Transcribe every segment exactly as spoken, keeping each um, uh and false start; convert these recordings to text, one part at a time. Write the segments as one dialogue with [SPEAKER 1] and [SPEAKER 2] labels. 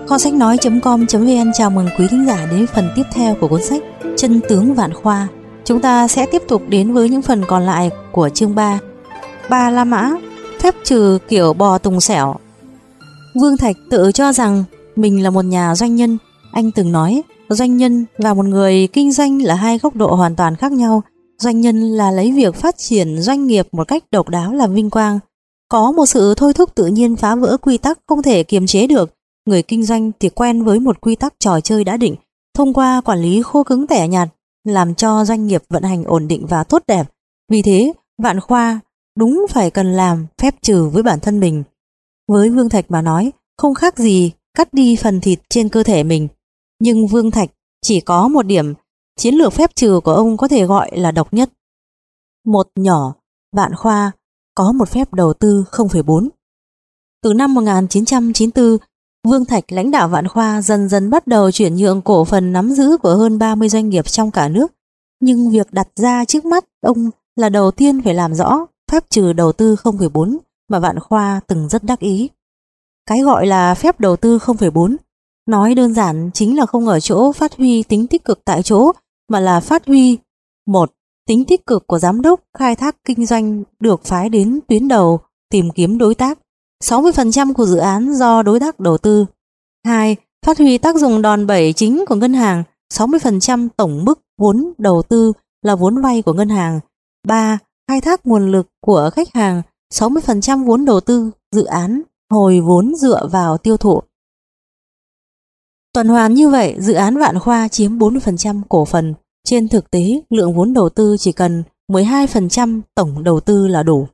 [SPEAKER 1] Kho sách nói chấm com chấm vn chào mừng quý thính giả đến phần tiếp theo của cuốn sách Chân tướng Vạn Khoa. Chúng ta sẽ tiếp tục đến với những phần còn lại của chương ba. Ba La Mã, phép trừ kiểu bò tùng xẻo. Vương Thạch tự cho rằng mình là một nhà doanh nhân. Anh từng nói, doanh nhân và một người kinh doanh là hai góc độ hoàn toàn khác nhau. Doanh nhân là lấy việc phát triển doanh nghiệp một cách độc đáo làm vinh quang. Có một sự thôi thúc tự nhiên phá vỡ quy tắc không thể kiềm chế được. Người kinh doanh thì quen với một quy tắc trò chơi đã định, thông qua quản lý khô cứng tẻ nhạt, làm cho doanh nghiệp vận hành ổn định và tốt đẹp. Vì thế, Vạn Khoa đúng phải cần làm phép trừ với bản thân mình. Với Vương Thạch mà nói, không khác gì cắt đi phần thịt trên cơ thể mình. Nhưng Vương Thạch chỉ có một điểm, chiến lược phép trừ của ông có thể gọi là độc nhất. Một nhỏ, Vạn Khoa có một phép đầu tư không phẩy bốn. Từ năm một nghìn chín trăm chín mươi tư, Vương Thạch lãnh đạo Vạn Khoa dần dần bắt đầu chuyển nhượng cổ phần nắm giữ của hơn ba mươi doanh nghiệp trong cả nước. Nhưng việc đặt ra trước mắt ông là đầu tiên phải làm rõ phép trừ đầu tư không phẩy bốn mà Vạn Khoa từng rất đắc ý. Cái gọi là phép đầu tư không phẩy bốn, nói đơn giản chính là không ở chỗ phát huy tính tích cực tại chỗ, mà là phát huy một tính tích cực của giám đốc khai thác kinh doanh được phái đến tuyến đầu tìm kiếm đối tác. sáu mươi phần trăm của dự án do đối tác đầu tư. hai. Phát huy tác dụng đòn bẩy chính của ngân hàng, sáu mươi phần trăm tổng mức vốn đầu tư là vốn vay của ngân hàng. ba. Khai thác nguồn lực của khách hàng, sáu mươi phần trăm vốn đầu tư dự án hồi vốn dựa vào tiêu thụ. Tuần hoàn như vậy, dự án Vạn Khoa chiếm bốn mươi phần trăm cổ phần. Trên thực tế, lượng vốn đầu tư chỉ cần mười hai phần trăm tổng đầu tư là đủ.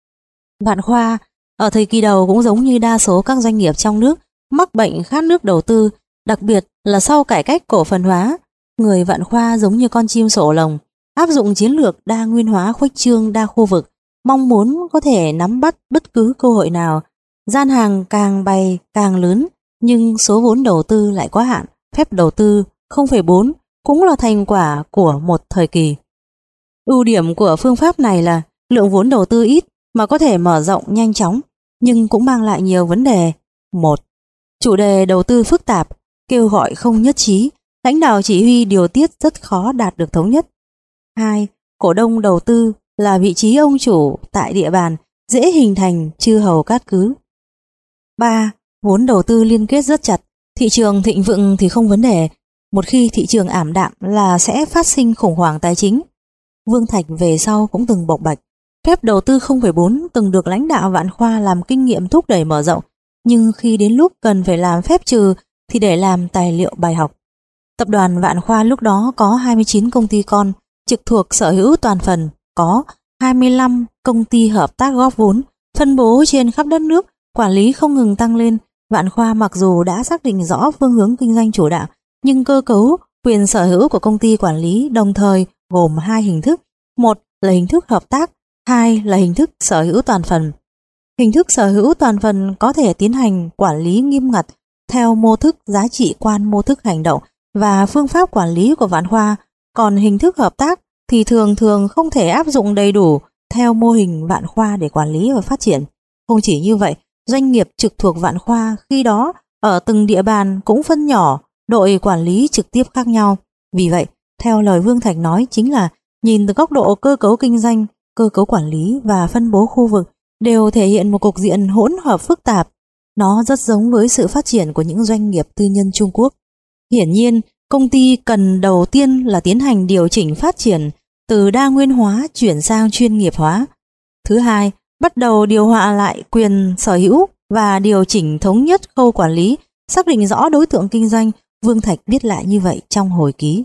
[SPEAKER 1] Vạn Khoa ở thời kỳ đầu cũng giống như đa số các doanh nghiệp trong nước, mắc bệnh khát nước đầu tư, đặc biệt là sau cải cách cổ phần hóa. Người Vạn Khoa giống như con chim sổ lồng, áp dụng chiến lược đa nguyên hóa khuếch trương đa khu vực, mong muốn có thể nắm bắt bất cứ cơ hội nào. Gian hàng càng bày càng lớn, nhưng số vốn đầu tư lại có hạn. Phép đầu tư không phẩy bốn cũng là thành quả của một thời kỳ. Ưu điểm của phương pháp này là lượng vốn đầu tư ít mà có thể mở rộng nhanh chóng, nhưng cũng mang lại nhiều vấn đề. Một. Chủ đề đầu tư phức tạp, kêu gọi không nhất trí, lãnh đạo chỉ huy điều tiết rất khó đạt được thống nhất. Hai. Cổ đông đầu tư là vị trí ông chủ tại địa bàn, dễ hình thành chư hầu cát cứ. Ba. Vốn đầu tư liên kết rất chặt, thị trường thịnh vượng thì không vấn đề, một khi thị trường ảm đạm là sẽ phát sinh khủng hoảng tài chính. Vương Thạch về sau cũng từng bộc bạch, phép đầu tư không phẩy bốn từng được lãnh đạo Vạn Khoa làm kinh nghiệm thúc đẩy mở rộng, nhưng khi đến lúc cần phải làm phép trừ thì để làm tài liệu bài học. Tập đoàn Vạn Khoa lúc đó có hai mươi chín công ty con trực thuộc sở hữu toàn phần, có hai mươi lăm công ty hợp tác góp vốn, phân bố trên khắp đất nước, quản lý không ngừng tăng lên. Vạn Khoa mặc dù đã xác định rõ phương hướng kinh doanh chủ đạo, nhưng cơ cấu quyền sở hữu của công ty quản lý đồng thời gồm hai hình thức, một là hình thức hợp tác, hai là hình thức sở hữu toàn phần. Hình thức sở hữu toàn phần có thể tiến hành quản lý nghiêm ngặt theo mô thức giá trị quan mô thức hành động và phương pháp quản lý của Vạn Khoa, còn hình thức hợp tác thì thường thường không thể áp dụng đầy đủ theo mô hình Vạn Khoa để quản lý và phát triển. Không chỉ như vậy, doanh nghiệp trực thuộc Vạn Khoa khi đó ở từng địa bàn cũng phân nhỏ đội quản lý trực tiếp khác nhau. Vì vậy, theo lời Vương Thạch nói chính là nhìn từ góc độ cơ cấu kinh doanh, cơ cấu quản lý và phân bố khu vực đều thể hiện một cục diện hỗn hợp phức tạp. Nó rất giống với sự phát triển của những doanh nghiệp tư nhân Trung Quốc. Hiển nhiên, công ty cần đầu tiên là tiến hành điều chỉnh phát triển từ đa nguyên hóa chuyển sang chuyên nghiệp hóa. Thứ hai, bắt đầu điều hòa lại quyền sở hữu và điều chỉnh thống nhất khâu quản lý, xác định rõ đối tượng kinh doanh. Vương Thạch viết lại như vậy trong hồi ký.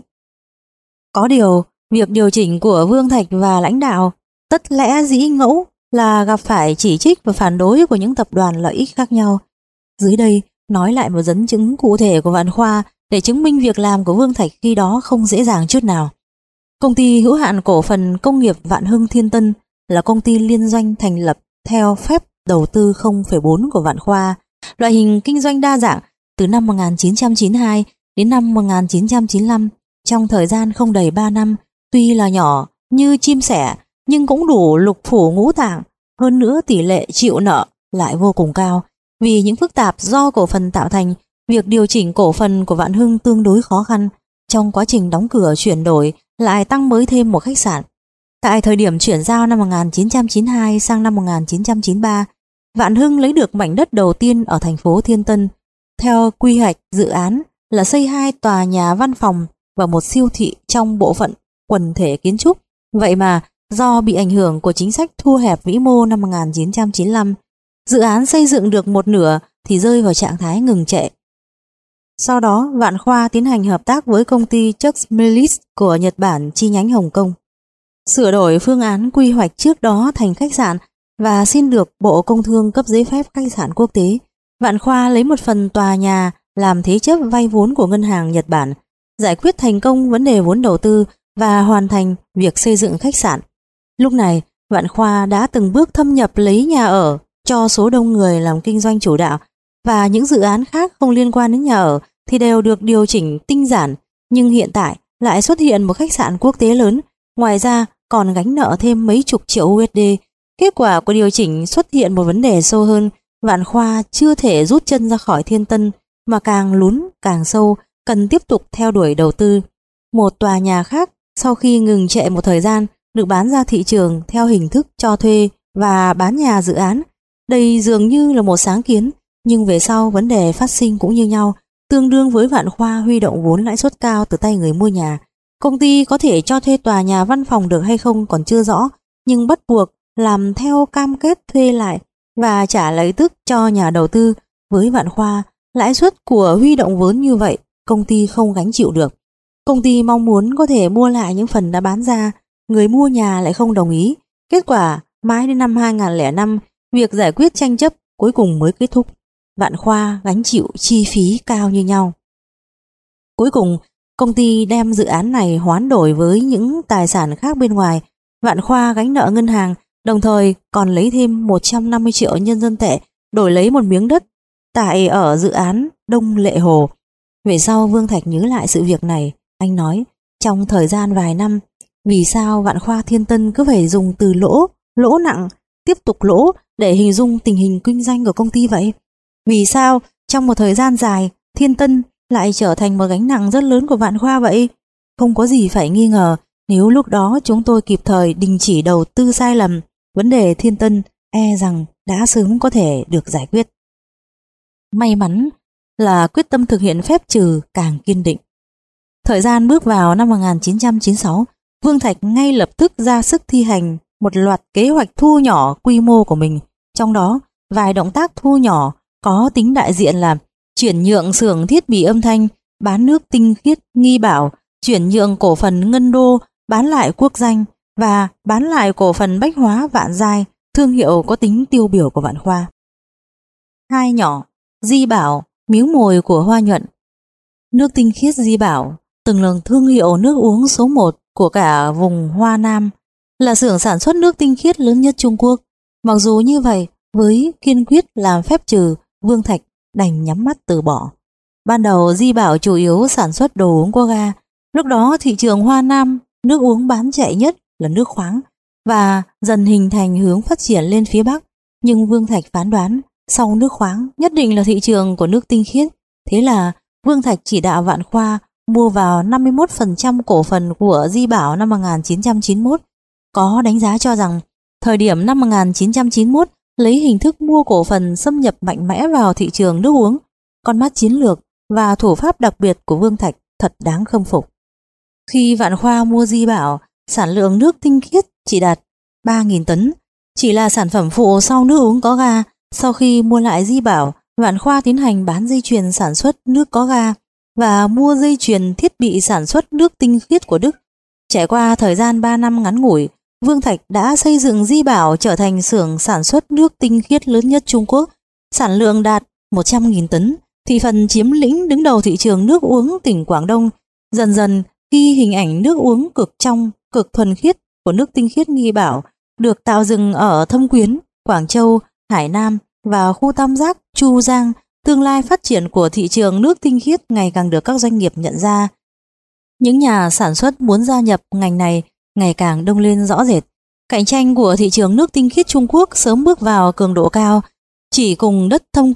[SPEAKER 1] Có điều, việc điều chỉnh của Vương Thạch và lãnh đạo tất lẽ dĩ ngẫu là gặp phải chỉ trích và phản đối của những tập đoàn lợi ích khác nhau. Dưới đây nói lại một dẫn chứng cụ thể của Vạn Khoa để chứng minh việc làm của Vương Thạch khi đó không dễ dàng chút nào. Công ty hữu hạn cổ phần công nghiệp Vạn Hưng Thiên Tân là công ty liên doanh thành lập theo phép đầu tư không phẩy bốn của Vạn Khoa, loại hình kinh doanh đa dạng từ năm một nghìn chín trăm chín mươi hai đến năm một nghìn chín trăm chín mươi lăm. Trong thời gian không đầy ba năm, tuy là nhỏ như chim sẻ nhưng cũng đủ lục phủ ngũ tạng, hơn nữa tỷ lệ chịu nợ lại vô cùng cao. Vì những phức tạp do cổ phần tạo thành, việc điều chỉnh cổ phần của Vạn Hưng tương đối khó khăn. Trong quá trình đóng cửa chuyển đổi, lại tăng mới thêm một khách sạn. Tại thời điểm chuyển giao năm một nghìn chín trăm chín mươi hai sang năm một nghìn chín trăm chín mươi ba, Vạn Hưng lấy được mảnh đất đầu tiên ở thành phố Thiên Tân. Theo quy hoạch dự án là xây hai tòa nhà văn phòng và một siêu thị trong bộ phận quần thể kiến trúc. Vậy mà do bị ảnh hưởng của chính sách thu hẹp vĩ mô năm một nghìn chín trăm chín mươi lăm, dự án xây dựng được một nửa thì rơi vào trạng thái ngừng trệ. Sau đó, Vạn Khoa tiến hành hợp tác với công ty Chuck Millis của Nhật Bản chi nhánh Hồng Kông, sửa đổi phương án quy hoạch trước đó thành khách sạn và xin được Bộ Công Thương cấp giấy phép khách sạn quốc tế. Vạn Khoa lấy một phần tòa nhà làm thế chấp vay vốn của ngân hàng Nhật Bản, giải quyết thành công vấn đề vốn đầu tư và hoàn thành việc xây dựng khách sạn. Lúc này, Vạn Khoa đã từng bước thâm nhập lấy nhà ở cho số đông người làm kinh doanh chủ đạo, và những dự án khác không liên quan đến nhà ở thì đều được điều chỉnh tinh giản, nhưng hiện tại lại xuất hiện một khách sạn quốc tế lớn, ngoài ra còn gánh nợ thêm mấy chục triệu u ét đê. Kết quả của điều chỉnh xuất hiện một vấn đề sâu hơn. Vạn Khoa chưa thể rút chân ra khỏi Thiên Tân mà càng lún càng sâu, cần tiếp tục theo đuổi đầu tư. Một tòa nhà khác sau khi ngừng trệ một thời gian được bán ra thị trường theo hình thức cho thuê và bán nhà dự án. Đây dường như là một sáng kiến, nhưng về sau vấn đề phát sinh cũng như nhau, tương đương với Vạn Khoa huy động vốn lãi suất cao từ tay người mua nhà. Công ty có thể cho thuê tòa nhà văn phòng được hay không còn chưa rõ, nhưng bắt buộc làm theo cam kết thuê lại và trả lợi tức cho nhà đầu tư. Với Vạn Khoa, lãi suất của huy động vốn như vậy công ty không gánh chịu được. Công ty mong muốn có thể mua lại những phần đã bán ra, người mua nhà lại không đồng ý. Kết quả mãi đến năm hai nghìn không trăm lẻ năm, việc giải quyết tranh chấp cuối cùng mới kết thúc. Vạn Khoa gánh chịu chi phí cao như nhau. Cuối cùng, công ty đem dự án này hoán đổi với những tài sản khác bên ngoài. Vạn Khoa gánh nợ ngân hàng, đồng thời còn lấy thêm một trăm năm mươi triệu nhân dân tệ đổi lấy một miếng đất tại ở dự án Đông Lệ Hồ. Về sau Vương Thạch nhớ lại sự việc này, anh nói trong thời gian vài năm, vì sao Vạn Khoa Thiên Tân cứ phải dùng từ lỗ, lỗ nặng, tiếp tục lỗ để hình dung tình hình kinh doanh của công ty vậy? Vì sao trong một thời gian dài Thiên Tân lại trở thành một gánh nặng rất lớn của Vạn Khoa vậy? Không có gì phải nghi ngờ, nếu lúc đó chúng tôi kịp thời đình chỉ đầu tư sai lầm, vấn đề Thiên Tân e rằng đã sớm có thể được giải quyết. May mắn là quyết tâm thực hiện phép trừ càng kiên định. Thời gian bước vào năm một nghìn chín trăm chín mươi sáu, Vương Thạch ngay lập tức ra sức thi hành một loạt kế hoạch thu nhỏ quy mô của mình. Trong đó, vài động tác thu nhỏ có tính đại diện là chuyển nhượng xưởng thiết bị âm thanh, bán nước tinh khiết Nghi Bảo, chuyển nhượng cổ phần Ngân Đô, bán lại Quốc Danh và bán lại cổ phần bách hóa Vạn Giai, thương hiệu có tính tiêu biểu của Vạn Khoa. Hai nhỏ, Di Bảo, miếng mồi của Hoa Nhuận. Nước tinh khiết Di Bảo từng là thương hiệu nước uống số một của cả vùng Hoa Nam, là xưởng sản xuất nước tinh khiết lớn nhất Trung Quốc. Mặc dù như vậy, với kiên quyết làm phép trừ, Vương Thạch đành nhắm mắt từ bỏ. Ban đầu Di Bảo chủ yếu sản xuất đồ uống có ga. Lúc đó thị trường Hoa Nam, nước uống bán chạy nhất là nước khoáng và dần hình thành hướng phát triển lên phía Bắc. Nhưng Vương Thạch phán đoán sau nước khoáng nhất định là thị trường của nước tinh khiết. Thế là Vương Thạch chỉ đạo Vạn Khoa mua vào năm mươi mốt phần trăm cổ phần của Di Bảo năm một nghìn chín trăm chín mươi mốt. Có đánh giá cho rằng thời điểm năm một nghìn chín trăm chín mươi mốt lấy hình thức mua cổ phần xâm nhập mạnh mẽ vào thị trường nước uống. Con mắt chiến lược và thủ pháp đặc biệt của Vương Thạch thật đáng khâm phục. Khi Vạn Khoa mua Di Bảo, sản lượng nước tinh khiết chỉ đạt ba nghìn tấn, chỉ là sản phẩm phụ sau nước uống có ga. Sau khi mua lại Di Bảo, Vạn Khoa tiến hành bán dây chuyền sản xuất nước có ga và mua dây chuyền thiết bị sản xuất nước tinh khiết của Đức. Trải qua thời gian ba năm ngắn ngủi, Vương Thạch đã xây dựng Di Bảo trở thành xưởng sản xuất nước tinh khiết lớn nhất Trung Quốc, sản lượng đạt một trăm nghìn tấn, thị phần chiếm lĩnh đứng đầu thị trường nước uống tỉnh Quảng Đông. Dần dần, khi hình ảnh nước uống cực trong, cực thuần khiết của nước tinh khiết Nghi Bảo được tạo dựng ở Thâm Quyến, Quảng Châu, Hải Nam và khu tam giác Chu Giang, tương lai phát triển của thị trường nước tinh khiết ngày càng được các doanh nghiệp nhận ra. Những nhà sản xuất muốn gia nhập ngành này ngày càng đông lên rõ rệt. Cạnh tranh của thị trường nước tinh khiết Trung Quốc sớm bước vào cường độ cao. Chỉ cùng đất Thâm Quyến,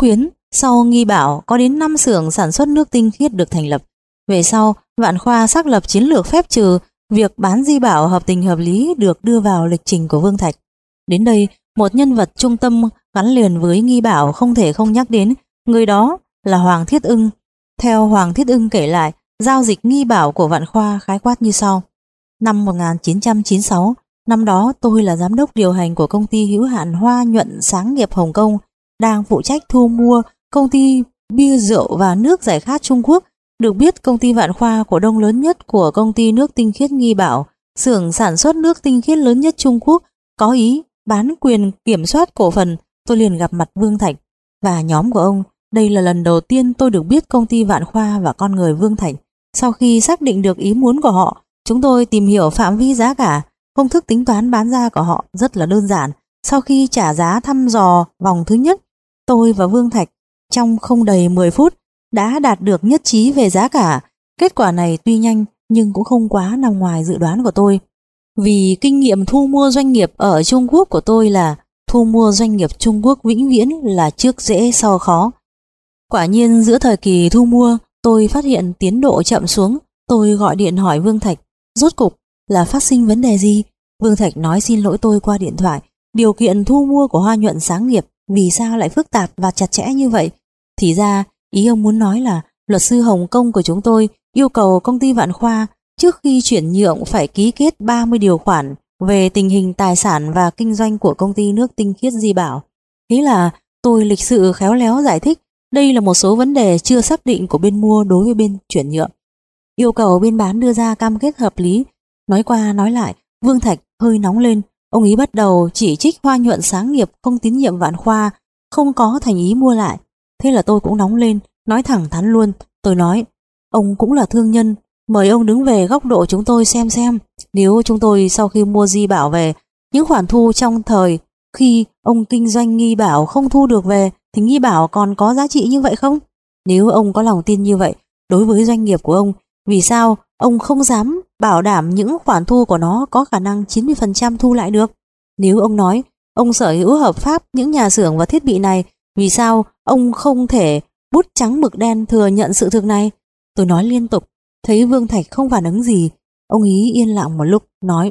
[SPEAKER 1] Sau Nghi Bảo có đến năm xưởng sản xuất nước tinh khiết được thành lập. Về sau, Vạn Khoa xác lập chiến lược phép trừ, việc bán Di Bảo hợp tình hợp lý được đưa vào lịch trình của Vương Thạch. Đến đây, một nhân vật trung tâm gắn liền với Nghi Bảo không thể không nhắc đến, người đó là Hoàng Thiết Ưng. Theo Hoàng Thiết Ưng kể lại, giao dịch Nghi Bảo của Vạn Khoa khái quát như sau. Năm một nghìn chín trăm chín mươi sáu, năm đó tôi là giám đốc điều hành của công ty hữu hạn Hoa Nhuận Sáng nghiệp Hồng Kông, đang phụ trách thu mua công ty bia rượu và nước giải khát Trung Quốc. Được biết công ty Vạn Khoa, cổ đông lớn nhất của công ty nước tinh khiết Nghi Bảo, xưởng sản xuất nước tinh khiết lớn nhất Trung Quốc, có ý bán quyền kiểm soát cổ phần. Tôi liền gặp mặt Vương Thạch và nhóm của ông. Đây là lần đầu tiên tôi được biết công ty Vạn Khoa và con người Vương Thạch. Sau khi xác định được ý muốn của họ, chúng tôi tìm hiểu phạm vi giá cả. Công thức tính toán bán ra của họ rất là đơn giản. Sau khi trả giá thăm dò vòng thứ nhất, tôi và Vương Thạch trong không đầy mười phút đã đạt được nhất trí về giá cả. Kết quả này tuy nhanh nhưng cũng không quá nằm ngoài dự đoán của tôi. Vì kinh nghiệm thu mua doanh nghiệp ở Trung Quốc của tôi là thu mua doanh nghiệp Trung Quốc vĩnh viễn là trước dễ sau khó. Quả nhiên giữa thời kỳ thu mua, tôi phát hiện tiến độ chậm xuống. Tôi gọi điện hỏi Vương Thạch, rốt cục là phát sinh vấn đề gì? Vương Thạch nói xin lỗi tôi qua điện thoại. Điều kiện thu mua của Hoa Nhuận Sáng nghiệp vì sao lại phức tạp và chặt chẽ như vậy? Thì ra ý ông muốn nói là luật sư Hồng Kông của chúng tôi yêu cầu công ty Vạn Khoa trước khi chuyển nhượng phải ký kết ba mươi điều khoản về tình hình tài sản và kinh doanh của công ty nước tinh khiết Di Bảo. Thế là tôi lịch sự khéo léo giải thích đây là một số vấn đề chưa xác định của bên mua đối với bên chuyển nhượng. Yêu cầu bên bán đưa ra cam kết hợp lý. Nói qua nói lại, Vương Thạch hơi nóng lên. Ông ý bắt đầu chỉ trích Hoa Nhuận Sáng nghiệp không tín nhiệm Vạn Khoa, không có thành ý mua lại. Thế là tôi cũng nóng lên, nói thẳng thắn luôn. Tôi nói, ông cũng là thương nhân, mời ông đứng về góc độ chúng tôi xem xem. Nếu chúng tôi sau khi mua Di Bảo về, những khoản thu trong thời khi ông kinh doanh Nghi Bảo không thu được về, thì Nghi Bảo còn có giá trị như vậy không? Nếu ông có lòng tin như vậy đối với doanh nghiệp của ông, vì sao ông không dám bảo đảm những khoản thu của nó có khả năng chín mươi phần trăm thu lại được? Nếu ông nói ông sở hữu hợp pháp những nhà xưởng và thiết bị này, vì sao ông không thể bút trắng mực đen thừa nhận sự thực này? Tôi nói liên tục, thấy Vương Thạch không phản ứng gì. Ông ý yên lặng một lúc, nói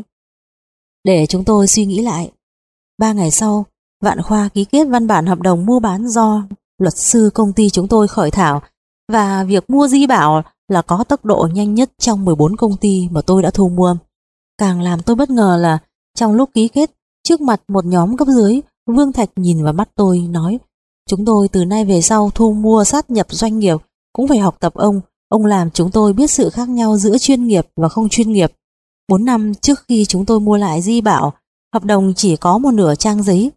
[SPEAKER 1] để chúng tôi suy nghĩ lại. Ba ngày sau, Vạn Khoa ký kết văn bản hợp đồng mua bán do luật sư công ty chúng tôi khởi thảo, và việc mua Di Bảo là có tốc độ nhanh nhất trong mười bốn công ty mà tôi đã thu mua. Càng làm tôi bất ngờ là trong lúc ký kết, trước mặt một nhóm cấp dưới, Vương Thạch nhìn vào mắt tôi nói, chúng tôi từ nay về sau thu mua sát nhập doanh nghiệp cũng phải học tập ông. Ông làm chúng tôi biết sự khác nhau giữa chuyên nghiệp và không chuyên nghiệp. Bốn năm trước khi chúng tôi mua lại Di Bảo, hợp đồng chỉ có một nửa trang giấy,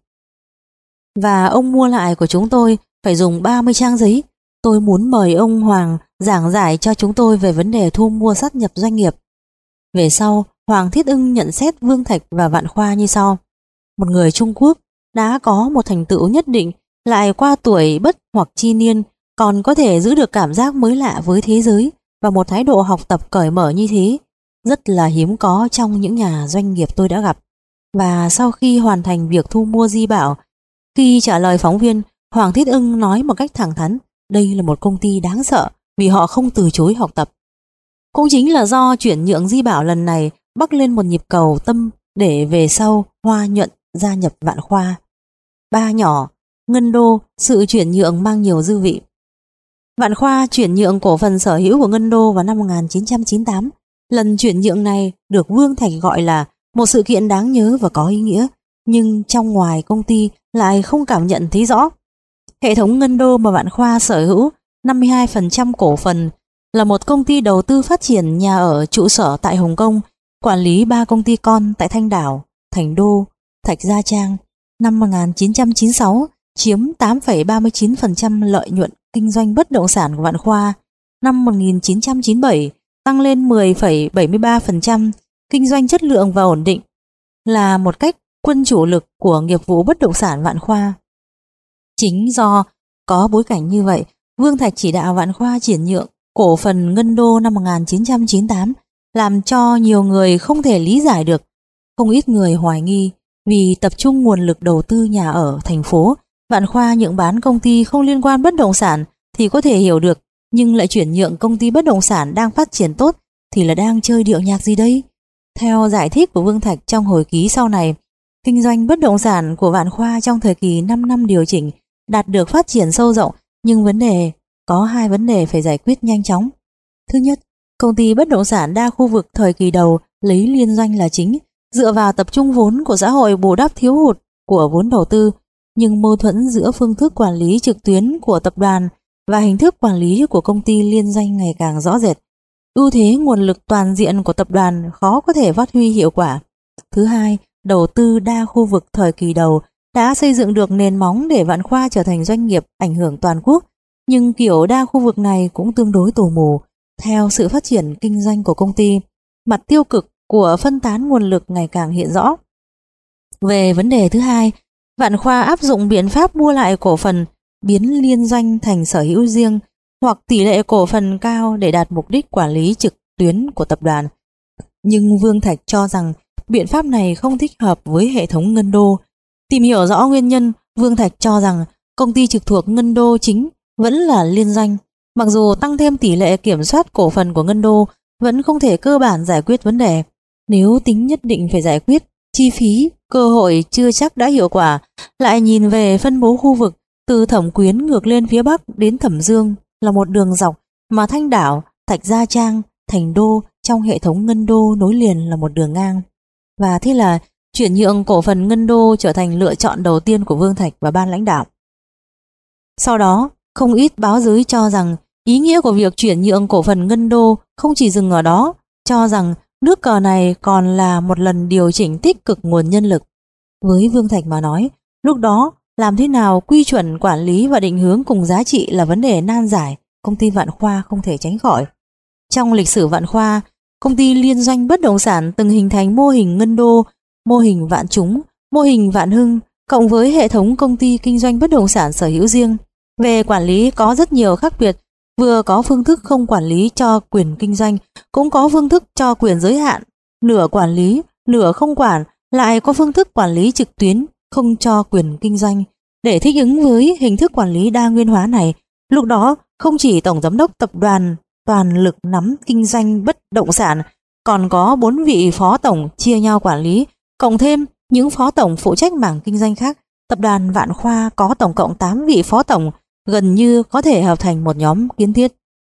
[SPEAKER 1] và ông mua lại của chúng tôi phải dùng ba mươi trang giấy. Tôi muốn mời ông Hoàng giảng giải cho chúng tôi về vấn đề thu mua sát nhập doanh nghiệp. Về sau, Hoàng Thiết Ưng nhận xét Vương Thạch và Vạn Khoa như sau. Một người Trung Quốc đã có một thành tựu nhất định, lại qua tuổi bất hoặc chi niên, còn có thể giữ được cảm giác mới lạ với thế giới và một thái độ học tập cởi mở như thế, rất là hiếm có trong những nhà doanh nghiệp tôi đã gặp. Và sau khi hoàn thành việc thu mua Di Bảo, khi trả lời phóng viên, Hoàng Thiết Ưng nói một cách thẳng thắn, đây là một công ty đáng sợ vì họ không từ chối học tập. Cũng chính là do chuyển nhượng Di Bảo lần này bắc lên một nhịp cầu tâm để về sau Hoa Nhuận gia nhập Vạn Khoa. Ba nhỏ, Ngân Đô, sự chuyển nhượng mang nhiều dư vị. Vạn Khoa chuyển nhượng cổ phần sở hữu của Ngân Đô vào năm một nghìn chín trăm chín mươi tám. Lần chuyển nhượng này được Vương Thạch gọi là một sự kiện đáng nhớ và có ý nghĩa, nhưng trong ngoài công ty lại không cảm nhận thấy rõ. Hệ thống Ngân Đô mà Vạn Khoa sở hữu năm mươi hai phần trăm cổ phần là một công ty đầu tư phát triển nhà ở trụ sở tại Hồng Kông, quản lý ba công ty con tại Thanh Đảo, Thành Đô, Thạch Gia Trang. Năm một nghìn chín trăm chín mươi sáu chiếm tám phẩy ba mươi chín phần trăm lợi nhuận kinh doanh bất động sản của Vạn Khoa. Năm một nghìn chín trăm chín mươi bảy tăng lên mười phẩy bảy mươi ba phần trăm, kinh doanh chất lượng và ổn định, là một cách quân chủ lực của nghiệp vụ bất động sản Vạn Khoa. Chính do có bối cảnh như vậy, Vương Thạch chỉ đạo Vạn Khoa chuyển nhượng cổ phần Ngân Đô năm một nghìn chín trăm chín mươi tám, làm cho nhiều người không thể lý giải được. Không ít người hoài nghi vì tập trung nguồn lực đầu tư nhà ở thành phố Vạn Khoa nhượng bán công ty không liên quan bất động sản thì có thể hiểu được, nhưng lại chuyển nhượng công ty bất động sản đang phát triển tốt thì là đang chơi điệu nhạc gì đây? Theo giải thích của Vương Thạch trong hồi ký sau này, kinh doanh bất động sản của Vạn Khoa trong thời kỳ năm năm điều chỉnh đạt được phát triển sâu rộng, nhưng vấn đề có hai vấn đề phải giải quyết nhanh chóng. Thứ nhất, công ty bất động sản đa khu vực thời kỳ đầu lấy liên doanh là chính, dựa vào tập trung vốn của xã hội bù đắp thiếu hụt của vốn đầu tư, nhưng mâu thuẫn giữa phương thức quản lý trực tuyến của tập đoàn và hình thức quản lý của công ty liên doanh ngày càng rõ rệt. Ưu thế nguồn lực toàn diện của tập đoàn khó có thể phát huy hiệu quả. Thứ hai, đầu tư đa khu vực thời kỳ đầu đã xây dựng được nền móng để Vạn Khoa trở thành doanh nghiệp ảnh hưởng toàn quốc, nhưng kiểu đa khu vực này cũng tương đối tù mù. Theo sự phát triển kinh doanh của công ty, mặt tiêu cực của phân tán nguồn lực ngày càng hiện rõ. Về vấn đề thứ hai, Vạn Khoa áp dụng biện pháp mua lại cổ phần, biến liên doanh thành sở hữu riêng hoặc tỷ lệ cổ phần cao để đạt mục đích quản lý trực tuyến của tập đoàn. Nhưng Vương Thạch cho rằng biện pháp này không thích hợp với hệ thống Ngân Đô. Tìm hiểu rõ nguyên nhân, Vương Thạch cho rằng công ty trực thuộc Ngân Đô chính vẫn là liên doanh. Mặc dù tăng thêm tỷ lệ kiểm soát cổ phần của Ngân Đô vẫn không thể cơ bản giải quyết vấn đề. Nếu tính nhất định phải giải quyết, chi phí, cơ hội chưa chắc đã hiệu quả. Lại nhìn về phân bố khu vực, từ Thẩm Quyến ngược lên phía Bắc đến Thẩm Dương là một đường dọc, mà Thanh Đảo, Thạch Gia Trang, Thành Đô trong hệ thống Ngân Đô nối liền là một đường ngang. Và thế là chuyển nhượng cổ phần Ngân Đô trở thành lựa chọn đầu tiên của Vương Thạch và ban lãnh đạo. Sau đó, không ít báo giới cho rằng ý nghĩa của việc chuyển nhượng cổ phần Ngân Đô không chỉ dừng ở đó, cho rằng nước cờ này còn là một lần điều chỉnh tích cực nguồn nhân lực. Với Vương Thạch mà nói, lúc đó làm thế nào quy chuẩn quản lý và định hướng cùng giá trị là vấn đề nan giải, công ty Vạn Khoa không thể tránh khỏi. Trong lịch sử Vạn Khoa, công ty liên doanh bất động sản từng hình thành mô hình Ngân Đô, mô hình Vạn Chúng, mô hình Vạn Hưng, cộng với hệ thống công ty kinh doanh bất động sản sở hữu riêng. Về quản lý có rất nhiều khác biệt, vừa có phương thức không quản lý cho quyền kinh doanh, cũng có phương thức cho quyền giới hạn, nửa quản lý, nửa không quản, lại có phương thức quản lý trực tuyến, không cho quyền kinh doanh. Để thích ứng với hình thức quản lý đa nguyên hóa này, lúc đó không chỉ tổng giám đốc tập đoàn toàn lực nắm kinh doanh bất động sản, còn có bốn vị phó tổng chia nhau quản lý, cộng thêm những phó tổng phụ trách mảng kinh doanh khác. Tập đoàn Vạn Khoa có tổng cộng tám vị phó tổng, gần như có thể hợp thành một nhóm kiến thiết.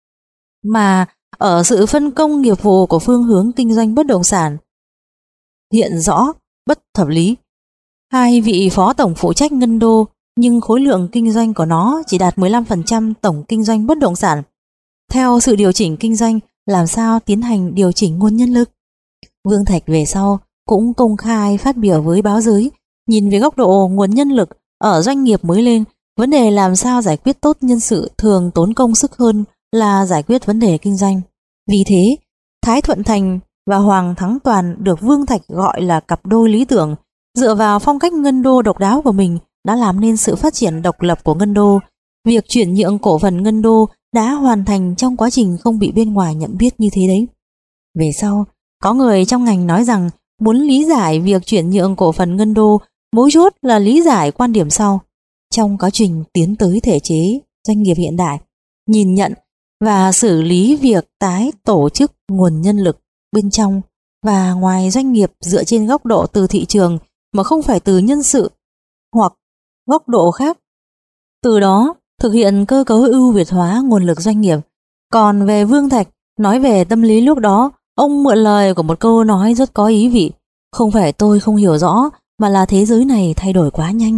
[SPEAKER 1] Mà ở sự phân công nghiệp vụ của phương hướng kinh doanh bất động sản hiện rõ bất hợp lý. Hai vị phó tổng phụ trách Ngân Đô, nhưng khối lượng kinh doanh của nó chỉ đạt mười lăm phần trăm tổng kinh doanh bất động sản. Theo sự điều chỉnh kinh doanh, làm sao tiến hành điều chỉnh nguồn nhân lực? Vương Thạch về sau cũng công khai phát biểu với báo giới, nhìn về góc độ nguồn nhân lực ở doanh nghiệp mới lên, vấn đề làm sao giải quyết tốt nhân sự thường tốn công sức hơn là giải quyết vấn đề kinh doanh. Vì thế, Thái Thuận Thành và Hoàng Thắng Toàn được Vương Thạch gọi là cặp đôi lý tưởng, dựa vào phong cách Ngân Đô độc đáo của mình đã làm nên sự phát triển độc lập của Ngân Đô. Việc chuyển nhượng cổ phần Ngân Đô đã hoàn thành trong quá trình không bị bên ngoài nhận biết như thế đấy. Về sau, có người trong ngành nói rằng muốn lý giải việc chuyển nhượng cổ phần Ngân Đô, mấu chốt là lý giải quan điểm sau. Trong quá trình tiến tới thể chế doanh nghiệp hiện đại, nhìn nhận và xử lý việc tái tổ chức nguồn nhân lực bên trong và ngoài doanh nghiệp dựa trên góc độ từ thị trường mà không phải từ nhân sự hoặc góc độ khác. Từ đó thực hiện cơ cấu ưu việt hóa nguồn lực doanh nghiệp. Còn về Vương Thạch, nói về tâm lý lúc đó, ông mượn lời của một câu nói rất có ý vị. Không phải tôi không hiểu rõ, mà là thế giới này thay đổi quá nhanh.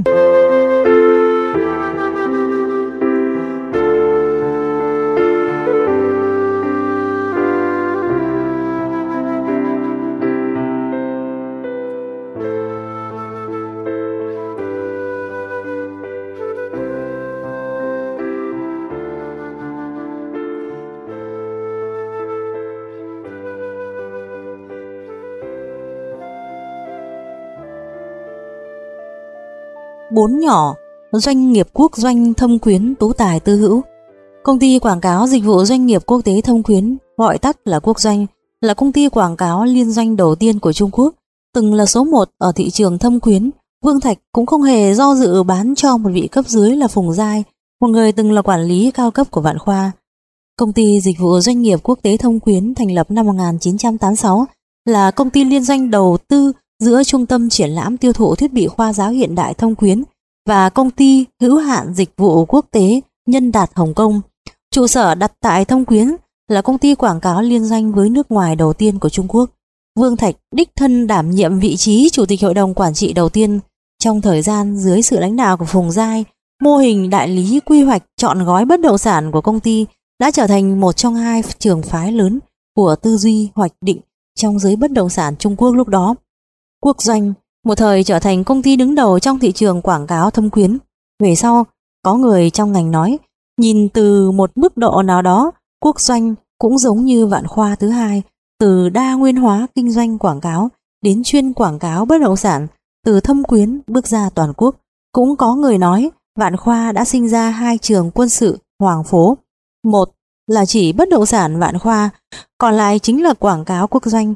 [SPEAKER 1] Bốn nhỏ, doanh nghiệp quốc doanh Thâm Quyến Tú Tài Tư Hữu. Công ty quảng cáo dịch vụ doanh nghiệp quốc tế Thâm Quyến, gọi tắt là Quốc Doanh, là công ty quảng cáo liên doanh đầu tiên của Trung Quốc, từng là số một ở thị trường thâm quyến, Vương Thạch cũng không hề do dự bán cho một vị cấp dưới là Phùng Giai, một người từng là quản lý cao cấp của Vạn Khoa. Công ty dịch vụ doanh nghiệp quốc tế Thông Quyến thành lập năm một nghìn chín trăm tám mươi sáu, là công ty liên doanh đầu tư giữa Trung tâm Triển lãm tiêu thụ thiết bị khoa giáo hiện đại Thông Quyến và công ty hữu hạn dịch vụ quốc tế Nhân Đạt Hồng Kông. Trụ sở đặt tại Thông Quyến, là công ty quảng cáo liên doanh với nước ngoài đầu tiên của Trung Quốc. Vương Thạch đích thân đảm nhiệm vị trí chủ tịch hội đồng quản trị đầu tiên. Trong thời gian dưới sự lãnh đạo của Phùng Giai, mô hình đại lý quy hoạch chọn gói bất động sản của công ty đã trở thành một trong hai trường phái lớn của tư duy hoạch định trong giới bất động sản Trung Quốc lúc đó. Quốc Doanh một thời trở thành công ty đứng đầu trong thị trường quảng cáo Thông Quyến. Về sau, có người trong ngành nói, nhìn từ một mức độ nào đó, Quốc Doanh cũng giống như Vạn Khoa thứ hai, từ đa nguyên hóa kinh doanh quảng cáo đến chuyên quảng cáo bất động sản, từ Thông Quyến bước ra toàn quốc. Cũng có người nói Vạn Khoa đã sinh ra hai trường quân sự Hoàng Phố, một là chỉ bất động sản Vạn Khoa, còn lại chính là quảng cáo Quốc Doanh.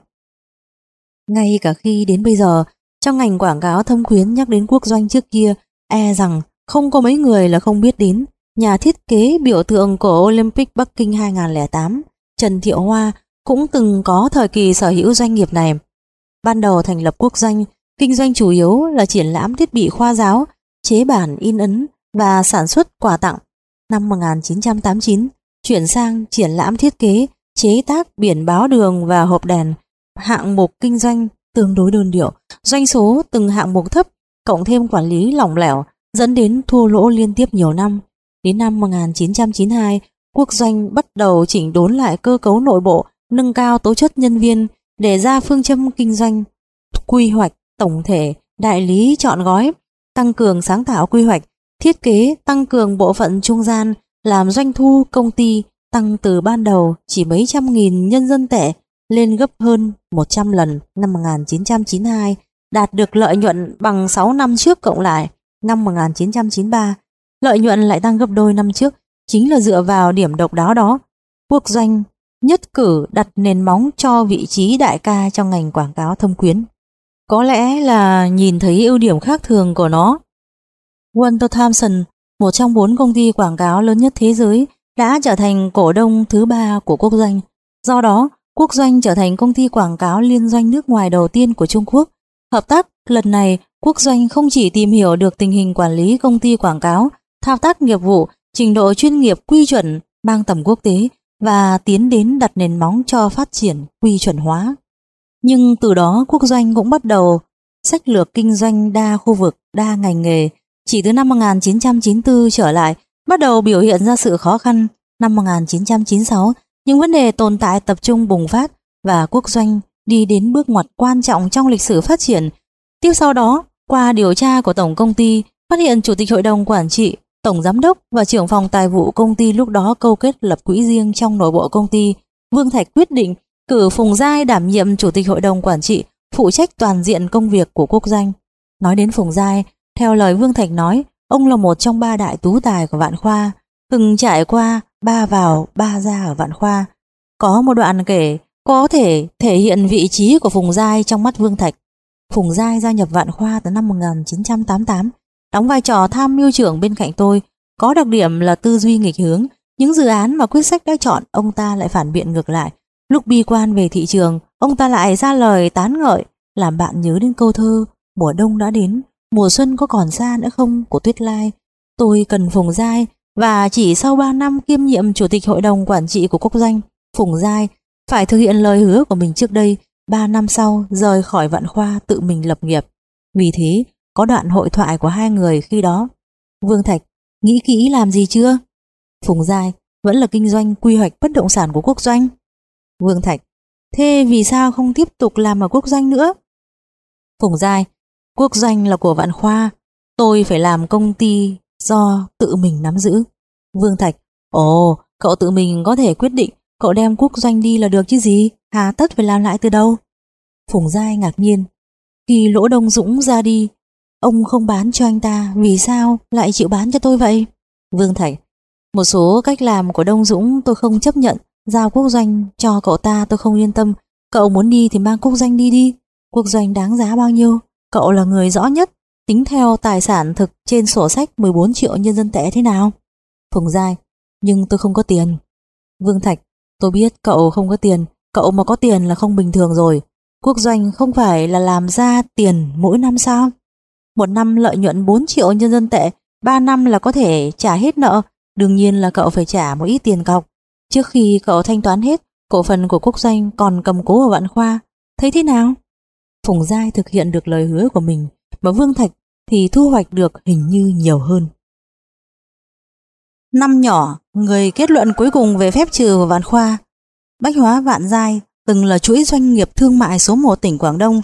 [SPEAKER 1] Ngay cả khi đến bây giờ, trong ngành quảng cáo Thông Quyến nhắc đến Quốc Doanh trước kia, e rằng không có mấy người là không biết đến nhà thiết kế biểu tượng của Olympic Bắc Kinh hai không không tám, Trần Thiệu Hoa, cũng từng có thời kỳ sở hữu doanh nghiệp này. Ban đầu thành lập Quốc Doanh, kinh doanh chủ yếu là triển lãm thiết bị khoa giáo, chế bản in ấn và sản xuất quà tặng. Năm một nghìn chín trăm tám mươi chín, chuyển sang triển lãm thiết kế, chế tác biển báo đường và hộp đèn, hạng mục kinh doanh tương đối đơn điệu, doanh số từng hạng mục thấp, cộng thêm quản lý lỏng lẻo, dẫn đến thua lỗ liên tiếp nhiều năm. Đến năm một nghìn chín trăm chín mươi hai, Quốc Doanh bắt đầu chỉnh đốn lại cơ cấu nội bộ, nâng cao tố chất nhân viên, để ra phương châm kinh doanh quy hoạch tổng thể, đại lý chọn gói, tăng cường sáng tạo quy hoạch, thiết kế, tăng cường bộ phận trung gian, làm doanh thu công ty tăng từ ban đầu chỉ mấy trăm nghìn nhân dân tệ lên gấp hơn một trăm lần năm một nghìn chín trăm chín mươi hai, đạt được lợi nhuận bằng sáu năm trước cộng lại. Năm một nghìn chín trăm chín mươi ba, lợi nhuận lại tăng gấp đôi năm trước, chính là dựa vào điểm độc đáo đó. Quốc Doanh nhất cử đặt nền móng cho vị trí đại ca trong ngành quảng cáo Thông Quyến. Có lẽ là nhìn thấy ưu điểm khác thường của nó, Walter Thompson, một trong bốn công ty quảng cáo lớn nhất thế giới, đã trở thành cổ đông thứ ba của Quốc Doanh. Do đó, Quốc Doanh trở thành công ty quảng cáo liên doanh nước ngoài đầu tiên của Trung Quốc. Hợp tác lần này, Quốc Doanh không chỉ tìm hiểu được tình hình quản lý công ty quảng cáo, thao tác nghiệp vụ, trình độ chuyên nghiệp quy chuẩn mang tầm quốc tế và tiến đến đặt nền móng cho phát triển quy chuẩn hóa. Nhưng từ đó Quốc Doanh cũng bắt đầu sách lược kinh doanh đa khu vực, đa ngành nghề. Chỉ từ năm một nghìn chín trăm chín mươi tư trở lại, bắt đầu biểu hiện ra sự khó khăn. Năm một nghìn chín trăm chín mươi sáu, những vấn đề tồn tại tập trung bùng phát và Quốc Doanh đi đến bước ngoặt quan trọng trong lịch sử phát triển. Tiếp sau đó, qua điều tra của tổng công ty, phát hiện chủ tịch hội đồng quản trị, tổng giám đốc và trưởng phòng tài vụ công ty lúc đó câu kết lập quỹ riêng trong nội bộ công ty. Vương Thạch quyết định cử Phùng Giai đảm nhiệm chủ tịch hội đồng quản trị, phụ trách toàn diện công việc của Quốc Doanh. Nói đến Phùng Giai, theo lời Vương Thạch nói, ông là một trong ba đại tú tài của Vạn Khoa, từng trải qua ba vào ba ra ở Vạn Khoa. Có một đoạn kể có thể thể hiện vị trí của Phùng Giai trong mắt Vương Thạch. Phùng Giai gia nhập Vạn Khoa từ năm một nghìn chín trăm tám mươi tám, đóng vai trò tham mưu trưởng bên cạnh tôi, có đặc điểm là tư duy nghịch hướng. Những dự án mà quyết sách đã chọn, ông ta lại phản biện ngược lại. Lúc bi quan về thị trường, ông ta lại ra lời tán ngợi, làm bạn nhớ đến câu thơ mùa đông đã đến, mùa xuân có còn xa nữa không của Tuyết Lai. Tôi cần Phùng Giai, và chỉ sau ba năm kiêm nhiệm chủ tịch hội đồng quản trị của Quốc Doanh, Phùng Giai phải thực hiện lời hứa của mình trước đây, ba năm sau rời khỏi Vạn Khoa tự mình lập nghiệp. Vì thế, có đoạn hội thoại của hai người khi đó. Vương Thạch, nghĩ kỹ làm gì chưa? Phùng Giai, vẫn là kinh doanh quy hoạch bất động sản của Quốc Doanh. Vương Thạch, thế vì sao không tiếp tục làm ở Quốc Doanh nữa? Phùng Giai, Quốc Doanh là của Vạn Khoa, tôi phải làm công ty do tự mình nắm giữ. Vương Thạch, ồ, cậu tự mình có thể quyết định, cậu đem Quốc Doanh đi là được chứ gì, hà tất phải làm lại từ đâu? Phùng Giai ngạc nhiên, khi Lỗ Đông Dũng ra đi, ông không bán cho anh ta, vì sao lại chịu bán cho tôi vậy? Vương Thạch, một số cách làm của Đông Dũng tôi không chấp nhận, giao Quốc Doanh cho cậu ta tôi không yên tâm. Cậu muốn đi thì mang Quốc Doanh đi đi, Quốc Doanh đáng giá bao nhiêu, cậu là người rõ nhất. tính theo tài sản thực trên sổ sách mười bốn triệu nhân dân tệ thế nào? Phùng Giai: Nhưng tôi không có tiền. Vương Thạch: Tôi biết cậu không có tiền, cậu mà có tiền là không bình thường rồi. Quốc doanh không phải là làm ra tiền mỗi năm sao? Một năm lợi nhuận bốn triệu nhân dân tệ, ba năm là có thể trả hết nợ. Đương nhiên là cậu phải trả một ít tiền cọc. Trước khi cậu thanh toán hết, cổ phần của quốc doanh còn cầm cố ở Vạn Khoa. Thấy thế nào? Phùng Giai thực hiện được lời hứa của mình, mà Vương Thạch thì thu hoạch được hình như nhiều hơn. Năm nhỏ, người kết luận cuối cùng về phép trừ của Vạn Khoa. Bách Hóa Vạn Giai từng là chuỗi doanh nghiệp thương mại số một tỉnh Quảng Đông.